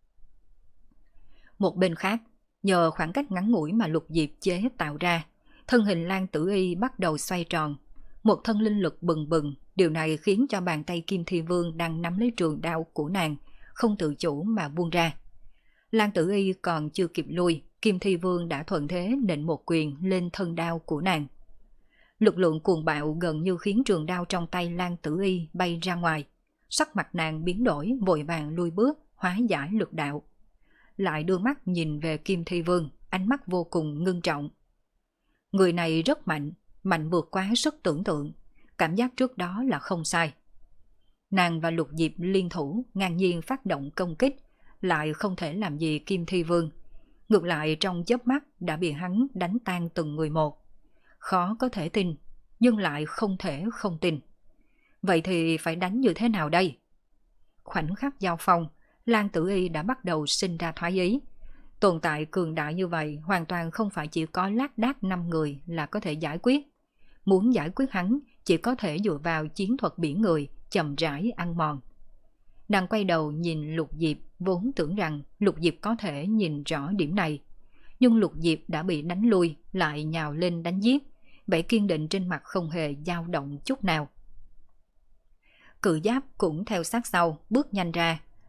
Một bên khác, nhờ khoảng cách ngắn ngủi mà Lục Diệp chế tạo ra, thân hình Lan Tử Y bắt đầu xoay tròn. Một thân linh lực bừng bừng, điều này khiến cho bàn tay Kim Thi Vương đang nắm lấy trường đao của nàng, không tự chủ mà buông ra. Lan Tử Y còn chưa kịp lui, Kim Thi Vương đã thuận thế nện một quyền lên thân đao của nàng. Lực lượng cuồng bạo gần như khiến trường đao trong tay Lan Tử Y bay ra ngoài. Sắc mặt nàng biến đổi, vội vàng lui bước, hóa giải lực đạo. Lại đưa mắt nhìn về Kim Thi Vương, ánh mắt vô cùng ngưng trọng. Người này rất mạnh, mạnh vượt quá sức tưởng tượng, cảm giác trước đó là không sai. Nàng và Lục Diệp liên thủ ngang nhiên phát động công kích, lại không thể làm gì Kim Thi Vương. Ngược lại trong chớp mắt đã bị hắn đánh tan từng người một. Khó có thể tin, nhưng lại không thể không tin. Vậy thì phải đánh như thế nào đây? Khoảnh khắc giao phong, Lan Tử Y đã bắt đầu sinh ra thoái ý. Tồn tại cường đại như vậy hoàn toàn không phải chỉ có lác đác năm người là có thể giải quyết. Muốn giải quyết hắn chỉ có thể dựa vào chiến thuật biển người, chậm rãi ăn mòn. Nàng quay đầu nhìn Lục Diệp, vốn tưởng rằng Lục Diệp có thể nhìn rõ điểm này. Nhưng Lục Diệp đã bị đánh lui, lại nhào lên đánh giết, vẻ kiên định trên mặt không hề dao động chút nào. Cự giáp cũng theo sát sau, bước nhanh ra,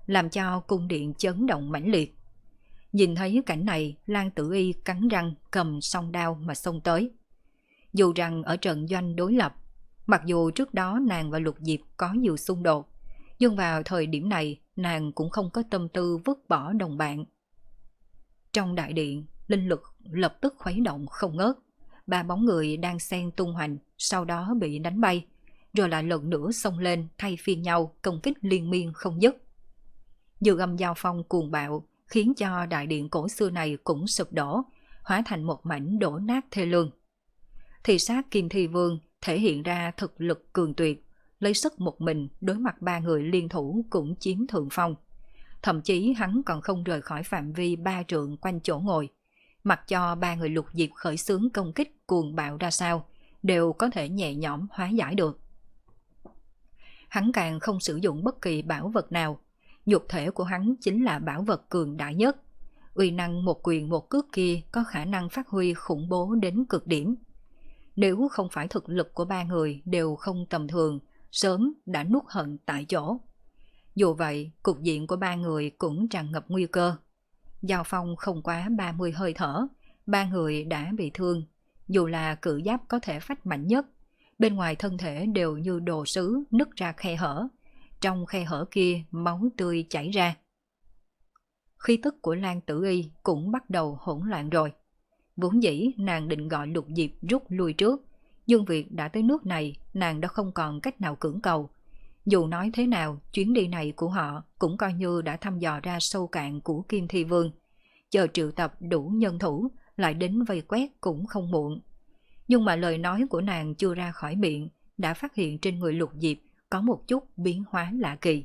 làm cho cung điện chấn động mãnh liệt. Nhìn thấy cảnh này, Lan Tử Y cắn răng cầm song đao mà xông tới. Dù rằng ở trận doanh đối lập, mặc dù trước đó nàng và Lục Diệp có nhiều xung đột, nhưng vào thời điểm này nàng cũng không có tâm tư vứt bỏ đồng bạn. Trong đại điện, linh lực lập tức khuấy động không ngớt. Ba bóng người đang xen tung hoành, sau đó bị đánh bay, rồi lại lần nữa xông lên thay phiên nhau công kích liên miên không dứt. Dư âm giao phong cuồng bạo khiến cho đại điện cổ xưa này cũng sụp đổ, hóa thành một mảnh đổ nát thê lương. Thị sát Kim Thi Vương thể hiện ra thực lực cường tuyệt, lấy sức một mình đối mặt ba người liên thủ cũng chiếm thượng phong. Thậm chí hắn còn không rời khỏi phạm vi ba trượng quanh chỗ ngồi, mặc cho ba người Lục Diệp khởi xướng công kích cuồng bạo ra sao, đều có thể nhẹ nhõm hóa giải được. Hắn càng không sử dụng bất kỳ bảo vật nào, nhục thể của hắn chính là bảo vật cường đại nhất. Uy năng một quyền một cước kia có khả năng phát huy khủng bố đến cực điểm. Nếu không phải thực lực của ba người đều không tầm thường, sớm đã nuốt hận tại chỗ. Dù vậy, cục diện của ba người cũng tràn ngập nguy cơ. Giao phong không quá ba mươi hơi thở, ba người đã bị thương. Dù là cự giáp có thể phách mạnh nhất, bên ngoài thân thể đều như đồ sứ nứt ra khe hở. Trong khe hở kia máu tươi chảy ra. Khí tức của Lan Tử Y cũng bắt đầu hỗn loạn rồi. Vốn dĩ nàng định gọi Lục Diệp rút lui trước, nhưng việc đã tới nước này nàng đã không còn cách nào cưỡng cầu. Dù nói thế nào, chuyến đi này của họ cũng coi như đã thăm dò ra sâu cạn của Kim Thi Vương. Chờ triệu tập đủ nhân thủ lại đến vây quét cũng không muộn. Nhưng mà lời nói của nàng chưa ra khỏi miệng đã phát hiện trên người Lục Diệp có một chút biến hóa lạ kỳ.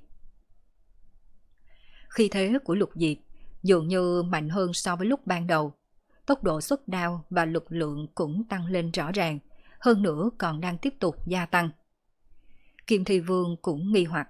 Khí thế của Lục Diệp dường như mạnh hơn so với lúc ban đầu. Tốc độ xuất đao và lực lượng cũng tăng lên rõ ràng, hơn nữa còn đang tiếp tục gia tăng. Kim Thi Vương cũng nghi hoặc.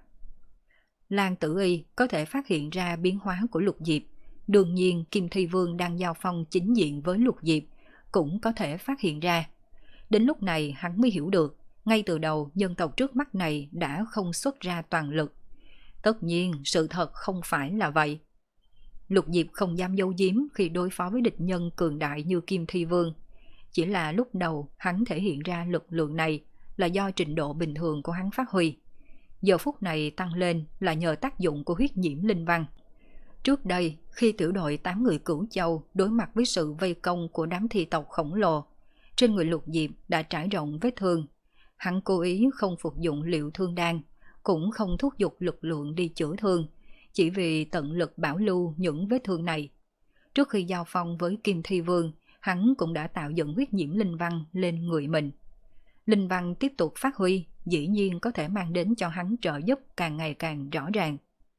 Lan Tử Y có thể phát hiện ra biến hóa của Lục Diệp, đương nhiên Kim Thi Vương đang giao phong chính diện với Lục Diệp cũng có thể phát hiện ra. Đến lúc này hắn mới hiểu được, ngay từ đầu nhân tộc trước mắt này đã không xuất ra toàn lực. Tất nhiên sự thật không phải là vậy. Lục Diệp không dám giấu giếm khi đối phó với địch nhân cường đại như Kim Thi Vương. Chỉ là lúc đầu hắn thể hiện ra lực lượng này là do trình độ bình thường của hắn phát huy. Giờ phút này tăng lên là nhờ tác dụng của huyết nhiễm linh văn. Trước đây, khi tiểu đội tám người Cửu Châu đối mặt với sự vây công của đám thi tộc khổng lồ, trên người Lục Diệp đã trải rộng vết thương. Hắn cố ý không phục dụng liệu thương đan, cũng không thúc giục lực lượng đi chữa thương, chỉ vì tận lực bảo lưu những vết thương này. Trước khi giao phong với Kim Thi Vương, hắn cũng đã tạo dựng huyết nhiễm linh văn lên người mình. Linh văn tiếp tục phát huy, dĩ nhiên có thể mang đến cho hắn trợ giúp càng ngày càng rõ ràng.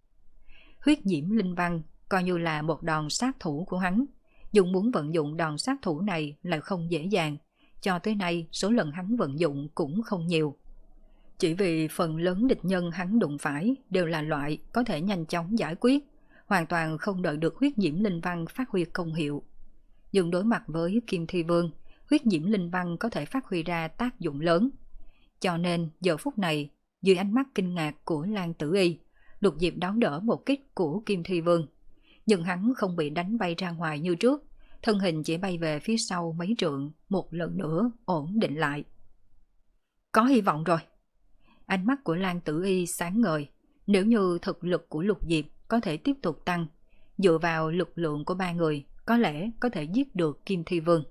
Huyết nhiễm linh văn coi như là một đòn sát thủ của hắn, nhưng muốn vận dụng đòn sát thủ này lại không dễ dàng. Cho tới nay số lần hắn vận dụng cũng không nhiều. Chỉ vì phần lớn địch nhân hắn đụng phải đều là loại có thể nhanh chóng giải quyết, hoàn toàn không đợi được huyết nhiễm linh văn phát huy công hiệu. Nhưng đối mặt với Kim Thi Vương, huyết nhiễm linh văn có thể phát huy ra tác dụng lớn. Cho nên giờ phút này, dưới ánh mắt kinh ngạc của Lan Tử Y, Lục Diệp đón đỡ một kích của Kim Thi Vương. Nhưng hắn không bị đánh bay ra ngoài như trước, thân hình chỉ bay về phía sau mấy trượng, một lần nữa ổn định lại. Có hy vọng rồi. Ánh mắt của Lan Tử Y sáng ngời, nếu như thực lực của Lục Diệp có thể tiếp tục tăng, dựa vào lực lượng của ba người, có lẽ có thể giết được Kim Thi Vương.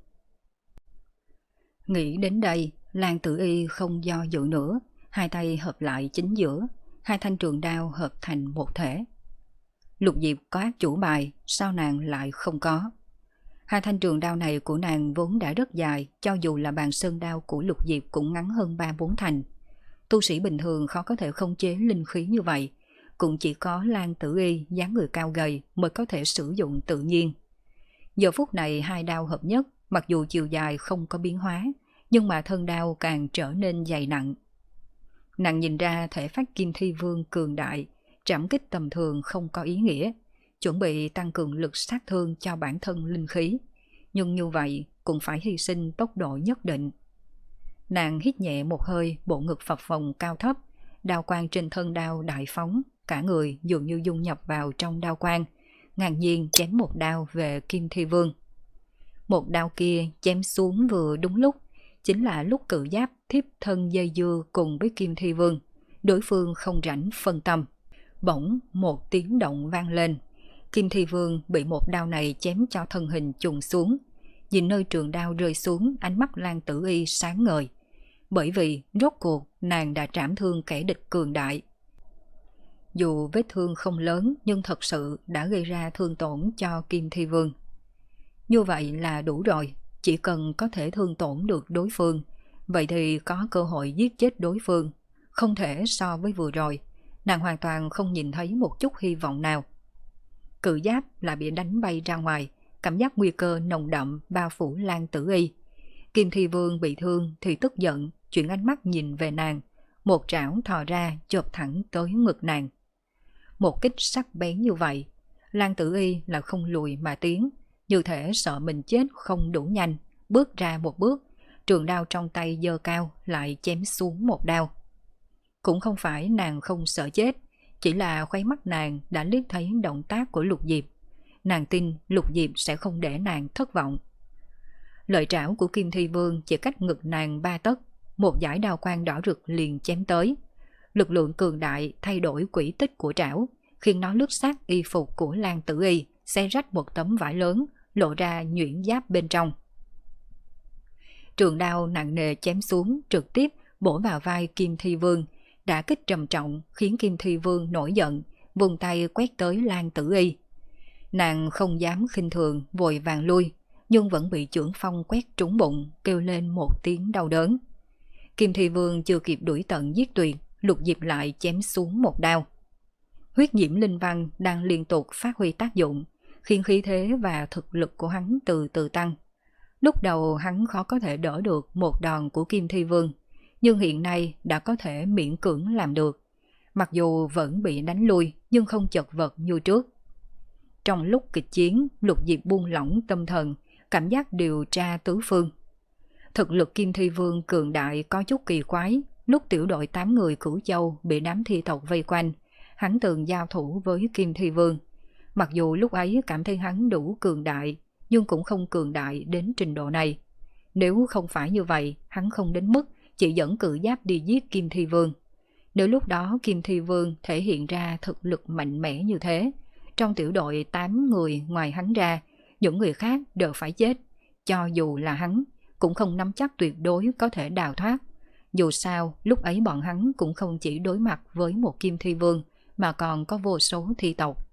Nghĩ đến đây, Lan Tử Y không do dự nữa, hai tay hợp lại chính giữa, hai thanh trường đao hợp thành một thể. Lục Diệp có ác chủ bài, sao nàng lại không có? Hai thanh trường đao này của nàng vốn đã rất dài, cho dù là bàn sơn đao của Lục Diệp cũng ngắn hơn ba bốn thành. Tu sĩ bình thường khó có thể khống chế linh khí như vậy, cũng chỉ có Lan Tử Y dáng người cao gầy mới có thể sử dụng tự nhiên. Giờ phút này hai đao hợp nhất, mặc dù chiều dài không có biến hóa, nhưng mà thân đao càng trở nên dày nặng. Nàng nhìn ra thể phách Kim Thi Vương cường đại, trảm kích tầm thường không có ý nghĩa, chuẩn bị tăng cường lực sát thương cho bản thân linh khí, nhưng như vậy cũng phải hy sinh tốc độ nhất định. Nàng hít nhẹ một hơi, bộ ngực phập phồng cao thấp, đao quang trên thân đao đại phóng, cả người dường như dung nhập vào trong đao quang, ngang nhiên chém một đao về Kim Thi Vương. Một đao kia chém xuống vừa đúng lúc, chính là lúc Cự Giáp thiếp thân dây dưa cùng với Kim Thi Vương, đối phương không rảnh phân tâm. Bỗng một tiếng động vang lên, Kim Thi Vương bị một đao này chém cho thân hình trùng xuống. Nhìn nơi trường đao rơi xuống, ánh mắt Lan Tử Y sáng ngời, bởi vì rốt cuộc nàng đã trảm thương kẻ địch cường đại. Dù vết thương không lớn nhưng thật sự đã gây ra thương tổn cho Kim Thi Vương. Như vậy là đủ rồi, chỉ cần có thể thương tổn được đối phương, vậy thì có cơ hội giết chết đối phương. Không thể so với vừa rồi, nàng hoàn toàn không nhìn thấy một chút hy vọng nào. Cự Giáp là bị đánh bay ra ngoài, cảm giác nguy cơ nồng đậm bao phủ Lan Tử Y. Kim Thi Vương bị thương thì tức giận, chuyển ánh mắt nhìn về nàng, một trảo thò ra chộp thẳng tới ngực nàng. Một kích sắc bén như vậy, Lan Tử Y là không lùi mà tiến, như thể sợ mình chết không đủ nhanh, bước ra một bước, trường đao trong tay giơ cao lại chém xuống một đao. Cũng không phải nàng không sợ chết, chỉ là khóe mắt nàng đã liếc thấy động tác của Lục Diệp. Nàng tin Lục Diệp sẽ không để nàng thất vọng. Lợi trảo của Kim Thi Vương chỉ cách ngực nàng ba tấc, một dải đao quang đỏ rực liền chém tới. Lực lượng cường đại thay đổi quỹ tích của trảo, khiến nó lướt sát y phục của Lan Tử Y, xé rách một tấm vải lớn, lộ ra nhuyễn giáp bên trong. Trường đao nặng nề chém xuống, trực tiếp bổ vào vai Kim Thi Vương, đã kích trầm trọng khiến Kim Thi Vương nổi giận, vùng tay quét tới Lan Tử Y. Nàng không dám khinh thường, vội vàng lui, nhưng vẫn bị chưởng phong quét trúng bụng, kêu lên một tiếng đau đớn. Kim Thi Vương chưa kịp đuổi tận giết tuyệt, Lục Diệp lại chém xuống một đao. Huyết nhiễm linh văn đang liên tục phát huy tác dụng, khiến khí thế và thực lực của hắn từ từ tăng. Lúc đầu hắn khó có thể đỡ được một đòn của Kim Thi Vương, nhưng hiện nay đã có thể miễn cưỡng làm được. Mặc dù vẫn bị đánh lui nhưng không chật vật như trước. Trong lúc kịch chiến, Lục Diệp buông lỏng tâm thần, cảm giác điều tra tứ phương. Thực lực Kim Thi Vương cường đại có chút kỳ quái. Lúc tiểu đội tám người Cửu Châu bị đám thi tộc vây quanh, hắn từng giao thủ với Kim Thi Vương. Mặc dù lúc ấy cảm thấy hắn đủ cường đại, nhưng cũng không cường đại đến trình độ này. Nếu không phải như vậy, hắn không đến mức chỉ dẫn Cự Giáp đi giết Kim Thi Vương. Nếu lúc đó Kim Thi Vương thể hiện ra thực lực mạnh mẽ như thế, trong tiểu đội tám người ngoài hắn ra, những người khác đều phải chết. Cho dù là hắn, cũng không nắm chắc tuyệt đối có thể đào thoát. Dù sao, lúc ấy bọn hắn cũng không chỉ đối mặt với một Kim Thi Vương, mà còn có vô số thi tộc.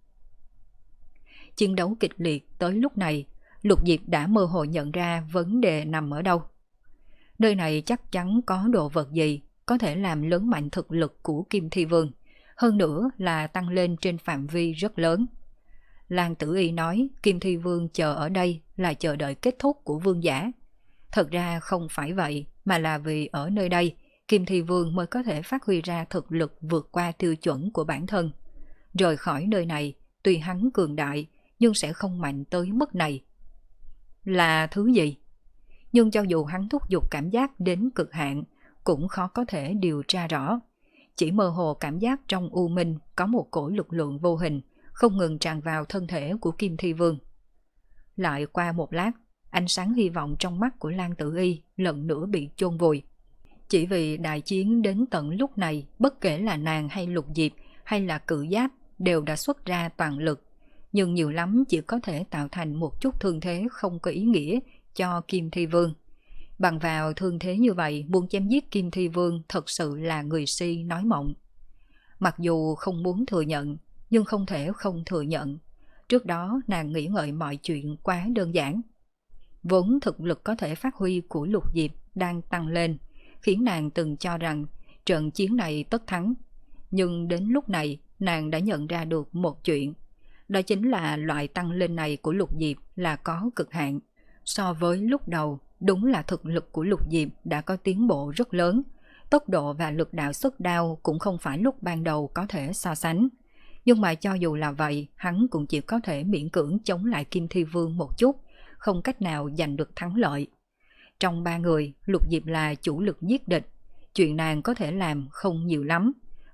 Chiến đấu kịch liệt tới lúc này, Lục Diệp đã mơ hồ nhận ra vấn đề nằm ở đâu. Nơi này chắc chắn có đồ vật gì có thể làm lớn mạnh thực lực của Kim Thi Vương, hơn nữa là tăng lên trên phạm vi rất lớn. Lan Tử Y nói Kim Thi Vương chờ ở đây là chờ đợi kết thúc của vương giả. Thật ra không phải vậy, mà là vì ở nơi đây, Kim Thi Vương mới có thể phát huy ra thực lực vượt qua tiêu chuẩn của bản thân. Rời khỏi nơi này, tuy hắn cường đại, nhưng sẽ không mạnh tới mức này. Là thứ gì? Nhưng cho dù hắn thúc giục cảm giác đến cực hạn, cũng khó có thể điều tra rõ. Chỉ mơ hồ cảm giác trong u minh có một cổ lực lượng vô hình, không ngừng tràn vào thân thể của Kim Thi Vương. Lại qua một lát, ánh sáng hy vọng trong mắt của Lan Tử Y lần nữa bị chôn vùi. Chỉ vì đại chiến đến tận lúc này, bất kể là nàng hay Lục Diệp hay là Cự Giáp đều đã xuất ra toàn lực, nhưng nhiều lắm chỉ có thể tạo thành một chút thương thế không có ý nghĩa cho Kim Thi Vương. Bằng vào thương thế như vậy, muốn chém giết Kim Thi Vương thật sự là người si nói mộng. Mặc dù không muốn thừa nhận, nhưng không thể không thừa nhận. Trước đó nàng nghĩ ngợi mọi chuyện quá đơn giản. Vốn thực lực có thể phát huy của Lục Diệp đang tăng lên, khiến nàng từng cho rằng trận chiến này tất thắng. Nhưng đến lúc này, nàng đã nhận ra được một chuyện. Đó chính là loại tăng lên này của Lục Diệp là có cực hạn. So với lúc đầu, đúng là thực lực của Lục Diệp đã có tiến bộ rất lớn. Tốc độ và lực đạo xuất đao cũng không phải lúc ban đầu có thể so sánh. Nhưng mà cho dù là vậy, hắn cũng chỉ có thể miễn cưỡng chống lại Kim Thi Vương một chút, không cách nào giành được thắng lợi. Trong ba người, Lục Diệp là chủ lực giết địch. Chuyện nàng có thể làm không nhiều lắm.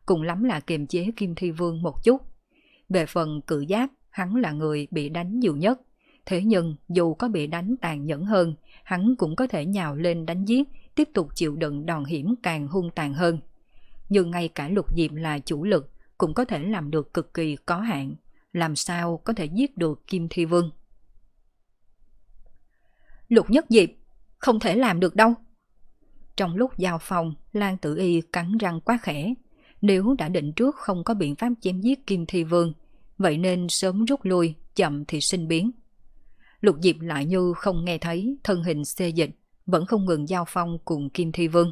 cùng lắm là kiềm chế Kim Thi Vương một chút. Về phần Cự Giáp, hắn là người bị đánh nhiều nhất. Thế nhưng dù có bị đánh tàn nhẫn hơn, hắn cũng có thể nhào lên đánh giết, tiếp tục chịu đựng đòn hiểm càng hung tàn hơn. Nhưng ngay cả Lục Diệp là chủ lực cũng có thể làm được cực kỳ có hạn, làm sao có thể giết được Kim Thi Vương. Lục Nhất Diệp, không thể làm được đâu. Trong lúc giao phòng, Lan Tử Y cắn răng quá khẽ. Nếu đã định trước không có biện pháp chém giết Kim Thi Vương, vậy nên sớm rút lui, chậm thì sinh biến. Lục Diệp lại như không nghe thấy, thân hình xê dịch, vẫn không ngừng giao phong cùng Kim Thi Vương.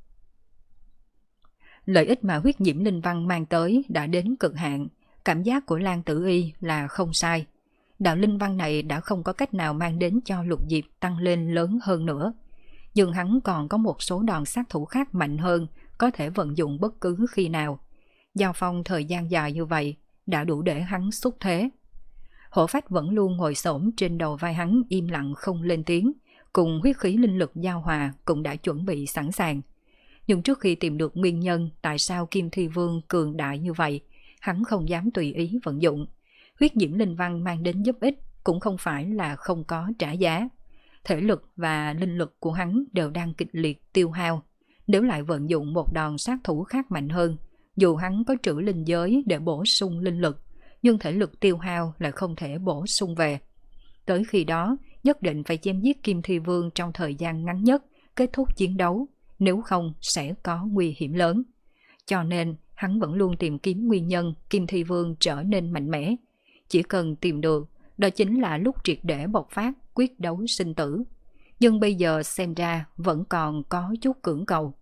Lợi ích mà huyết nhiễm linh văn mang tới đã đến cực hạn, cảm giác của Lan Tử Y là không sai. Đạo linh văn này đã không có cách nào mang đến cho Lục Diệp tăng lên lớn hơn nữa. Nhưng hắn còn có một số đòn sát thủ khác mạnh hơn, có thể vận dụng bất cứ khi nào. Giao phong thời gian dài như vậy đã đủ để hắn xúc thế. Hổ Phách vẫn luôn ngồi xổm trên đầu vai hắn im lặng không lên tiếng, cùng huyết khí linh lực giao hòa cũng đã chuẩn bị sẵn sàng. Nhưng trước khi tìm được nguyên nhân tại sao Kim Thi Vương cường đại như vậy, hắn không dám tùy ý vận dụng. Huyết nhiễm linh văn mang đến giúp ích cũng không phải là không có trả giá. Thể lực và linh lực của hắn đều đang kịch liệt tiêu hao. Nếu lại vận dụng một đòn sát thủ khác mạnh hơn, dù hắn có trữ linh giới để bổ sung linh lực, nhưng thể lực tiêu hao lại không thể bổ sung về. Tới khi đó, nhất định phải chém giết Kim Thi Vương trong thời gian ngắn nhất, kết thúc chiến đấu, nếu không sẽ có nguy hiểm lớn. Cho nên, hắn vẫn luôn tìm kiếm nguyên nhân Kim Thi Vương trở nên mạnh mẽ. Chỉ cần tìm được, đó chính là lúc triệt để bộc phát quyết đấu sinh tử. Nhưng bây giờ xem ra vẫn còn có chút cưỡng cầu.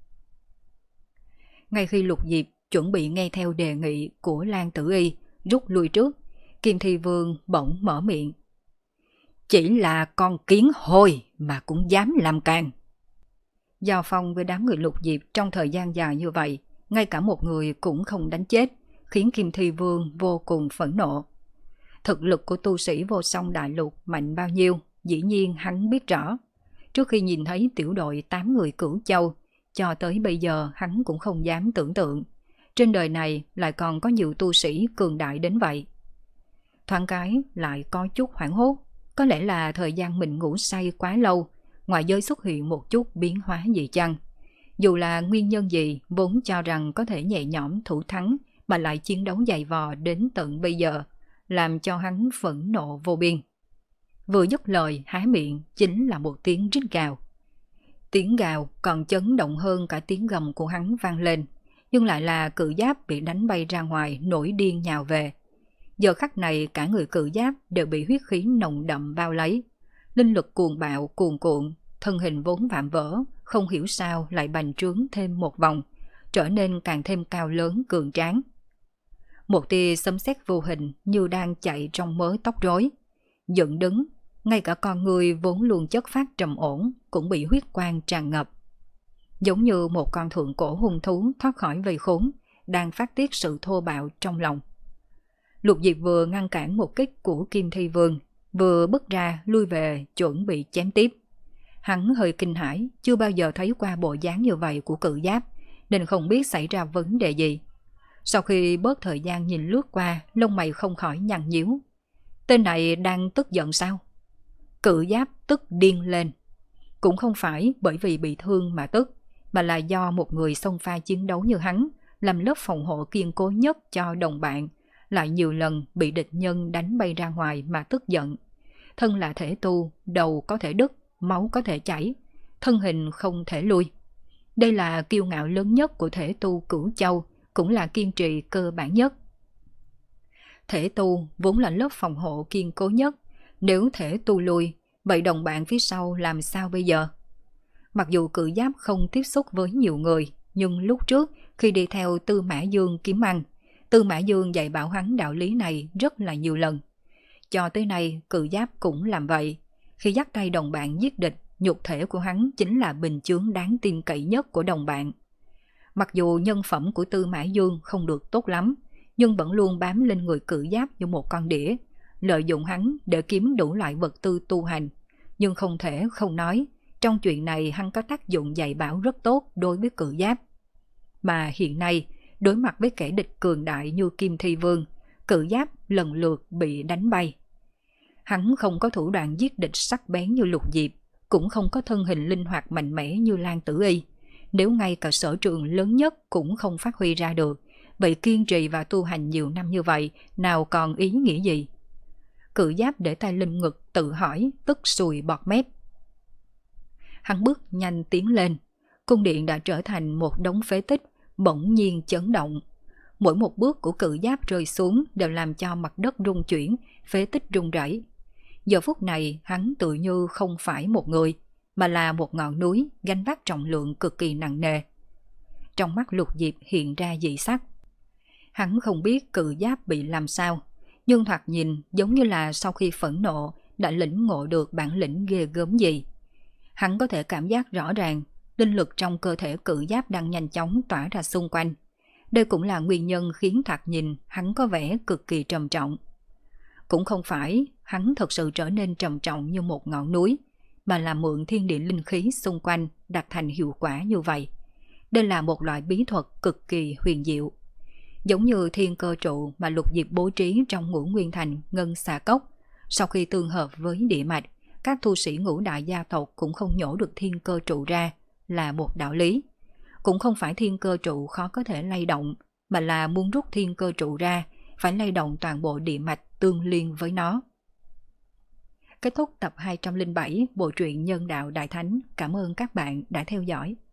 Ngay khi Lục Diệp chuẩn bị nghe theo đề nghị của Lan Tử Y, rút lui trước, Kim Thi Vương bỗng mở miệng. Chỉ là con kiến hôi mà cũng dám làm càng. Giao phong với đám người Lục Diệp trong thời gian dài như vậy, ngay cả một người cũng không đánh chết, khiến Kim Thi Vương vô cùng phẫn nộ. Thực lực của tu sĩ Vô Song Đại Lục mạnh bao nhiêu, dĩ nhiên hắn biết rõ. Trước khi nhìn thấy tiểu đội tám người Cửu Châu, cho tới bây giờ hắn cũng không dám tưởng tượng. Trên đời này lại còn có nhiều tu sĩ cường đại đến vậy. Thoáng cái lại có chút hoảng hốt, có lẽ là thời gian mình ngủ say quá lâu, ngoại giới xuất hiện một chút biến hóa gì chăng. Dù là nguyên nhân gì, vốn cho rằng có thể nhẹ nhõm thủ thắng mà lại chiến đấu dày vò đến tận bây giờ, làm cho hắn phẫn nộ vô biên. Vừa dứt lời há miệng chính là một tiếng rít gào. Tiếng gào còn chấn động hơn cả tiếng gầm của hắn vang lên, nhưng lại là Cự Giáp bị đánh bay ra ngoài nổi điên nhào về. Giờ khắc này cả người Cự Giáp đều bị huyết khí nồng đậm bao lấy. Linh lực cuồng bạo cuồn cuộn, thân hình vốn vạm vỡ, không hiểu sao lại bành trướng thêm một vòng, trở nên càng thêm cao lớn cường tráng. Một tia sấm sét vô hình như đang chạy trong mớ tóc rối. Dựng đứng, ngay cả con người vốn luôn chất phát trầm ổn cũng bị huyết quang tràn ngập. Giống như một con thượng cổ hung thú thoát khỏi vây khốn, đang phát tiết sự thô bạo trong lòng. Lục Diệp vừa ngăn cản một kích của Kim Thi Vương, vừa bước ra lui về chuẩn bị chém tiếp. Hắn hơi kinh hãi, chưa bao giờ thấy qua bộ dáng như vậy của Cự Giáp, nên không biết xảy ra vấn đề gì. Sau khi bớt thời gian nhìn lướt qua, lông mày không khỏi nhăn nhíu. Tên này đang tức giận sao? Cự Giáp tức điên lên. Cũng không phải bởi vì bị thương mà tức, mà là do một người xông pha chiến đấu như hắn, làm lớp phòng hộ kiên cố nhất cho đồng bạn, lại nhiều lần bị địch nhân đánh bay ra ngoài mà tức giận. Thân là thể tu, đầu có thể đứt, máu có thể chảy, thân hình không thể lui. Đây là kiêu ngạo lớn nhất của thể tu Cửu Châu, cũng là kiên trì cơ bản nhất. Thể tu vốn là lớp phòng hộ kiên cố nhất, nếu thể tu lui, vậy đồng bạn phía sau làm sao bây giờ? Mặc dù Cự Giáp không tiếp xúc với nhiều người, nhưng lúc trước khi đi theo Tư Mã Dương kiếm ăn, Tư Mã Dương dạy bảo hắn đạo lý này rất là nhiều lần. Cho tới nay Cự Giáp cũng làm vậy. Khi dắt tay đồng bạn giết địch, nhục thể của hắn chính là bình chướng đáng tin cậy nhất của đồng bạn. Mặc dù nhân phẩm của Tư Mã Dương không được tốt lắm, nhưng vẫn luôn bám lên người Cự Giáp như một con đĩa, lợi dụng hắn để kiếm đủ loại vật tư tu hành. Nhưng không thể không nói, trong chuyện này hắn có tác dụng dạy bảo rất tốt đối với Cự Giáp. Mà hiện nay, Đối mặt với kẻ địch cường đại như Kim Thi Vương, Cự Giáp lần lượt bị đánh bay. Hắn không có thủ đoạn giết địch sắc bén như Lục Diệp, cũng không có thân hình linh hoạt mạnh mẽ như Lan Tử Y. Nếu ngay cả sở trường lớn nhất cũng không phát huy ra được, vậy kiên trì và tu hành nhiều năm như vậy, nào còn ý nghĩa gì? Cự Giáp để tay lên ngực tự hỏi, tức sùi bọt mép. Hắn bước nhanh tiến lên, cung điện đã trở thành một đống phế tích, bỗng nhiên chấn động. Mỗi một bước của Cự Giáp rơi xuống đều làm cho mặt đất rung chuyển, phế tích rung rẩy. Giờ phút này hắn tự như không phải một người, mà là một ngọn núi gánh vác trọng lượng cực kỳ nặng nề. Trong mắt Lục Diệp hiện ra dị sắc. Hắn không biết Cự Giáp bị làm sao, nhưng thoạt nhìn giống như là sau khi phẫn nộ đã lĩnh ngộ được bản lĩnh ghê gớm gì. Hắn có thể cảm giác rõ ràng linh lực trong cơ thể Cự Giáp đang nhanh chóng tỏa ra xung quanh. Đây cũng là nguyên nhân khiến thoạt nhìn hắn có vẻ cực kỳ trầm trọng. Cũng không phải hắn thật sự trở nên trầm trọng như một ngọn núi, mà là mượn thiên địa linh khí xung quanh đạt thành hiệu quả như vậy. Đây là một loại bí thuật cực kỳ huyền diệu. Giống như thiên cơ trụ mà Lục Diệp bố trí trong Ngũ Nguyên Thành Ngân Xà Cốc, sau khi tương hợp với địa mạch, các tu sĩ ngũ đại gia tộc cũng không nhổ được thiên cơ trụ ra, là một đạo lý. Cũng không phải thiên cơ trụ khó có thể lay động, mà là muốn rút thiên cơ trụ ra, phải lay động toàn bộ địa mạch tương liên với nó. Kết thúc tập hai trăm lẻ bảy bộ truyện Nhân Đạo Đại Thánh. Cảm ơn các bạn đã theo dõi.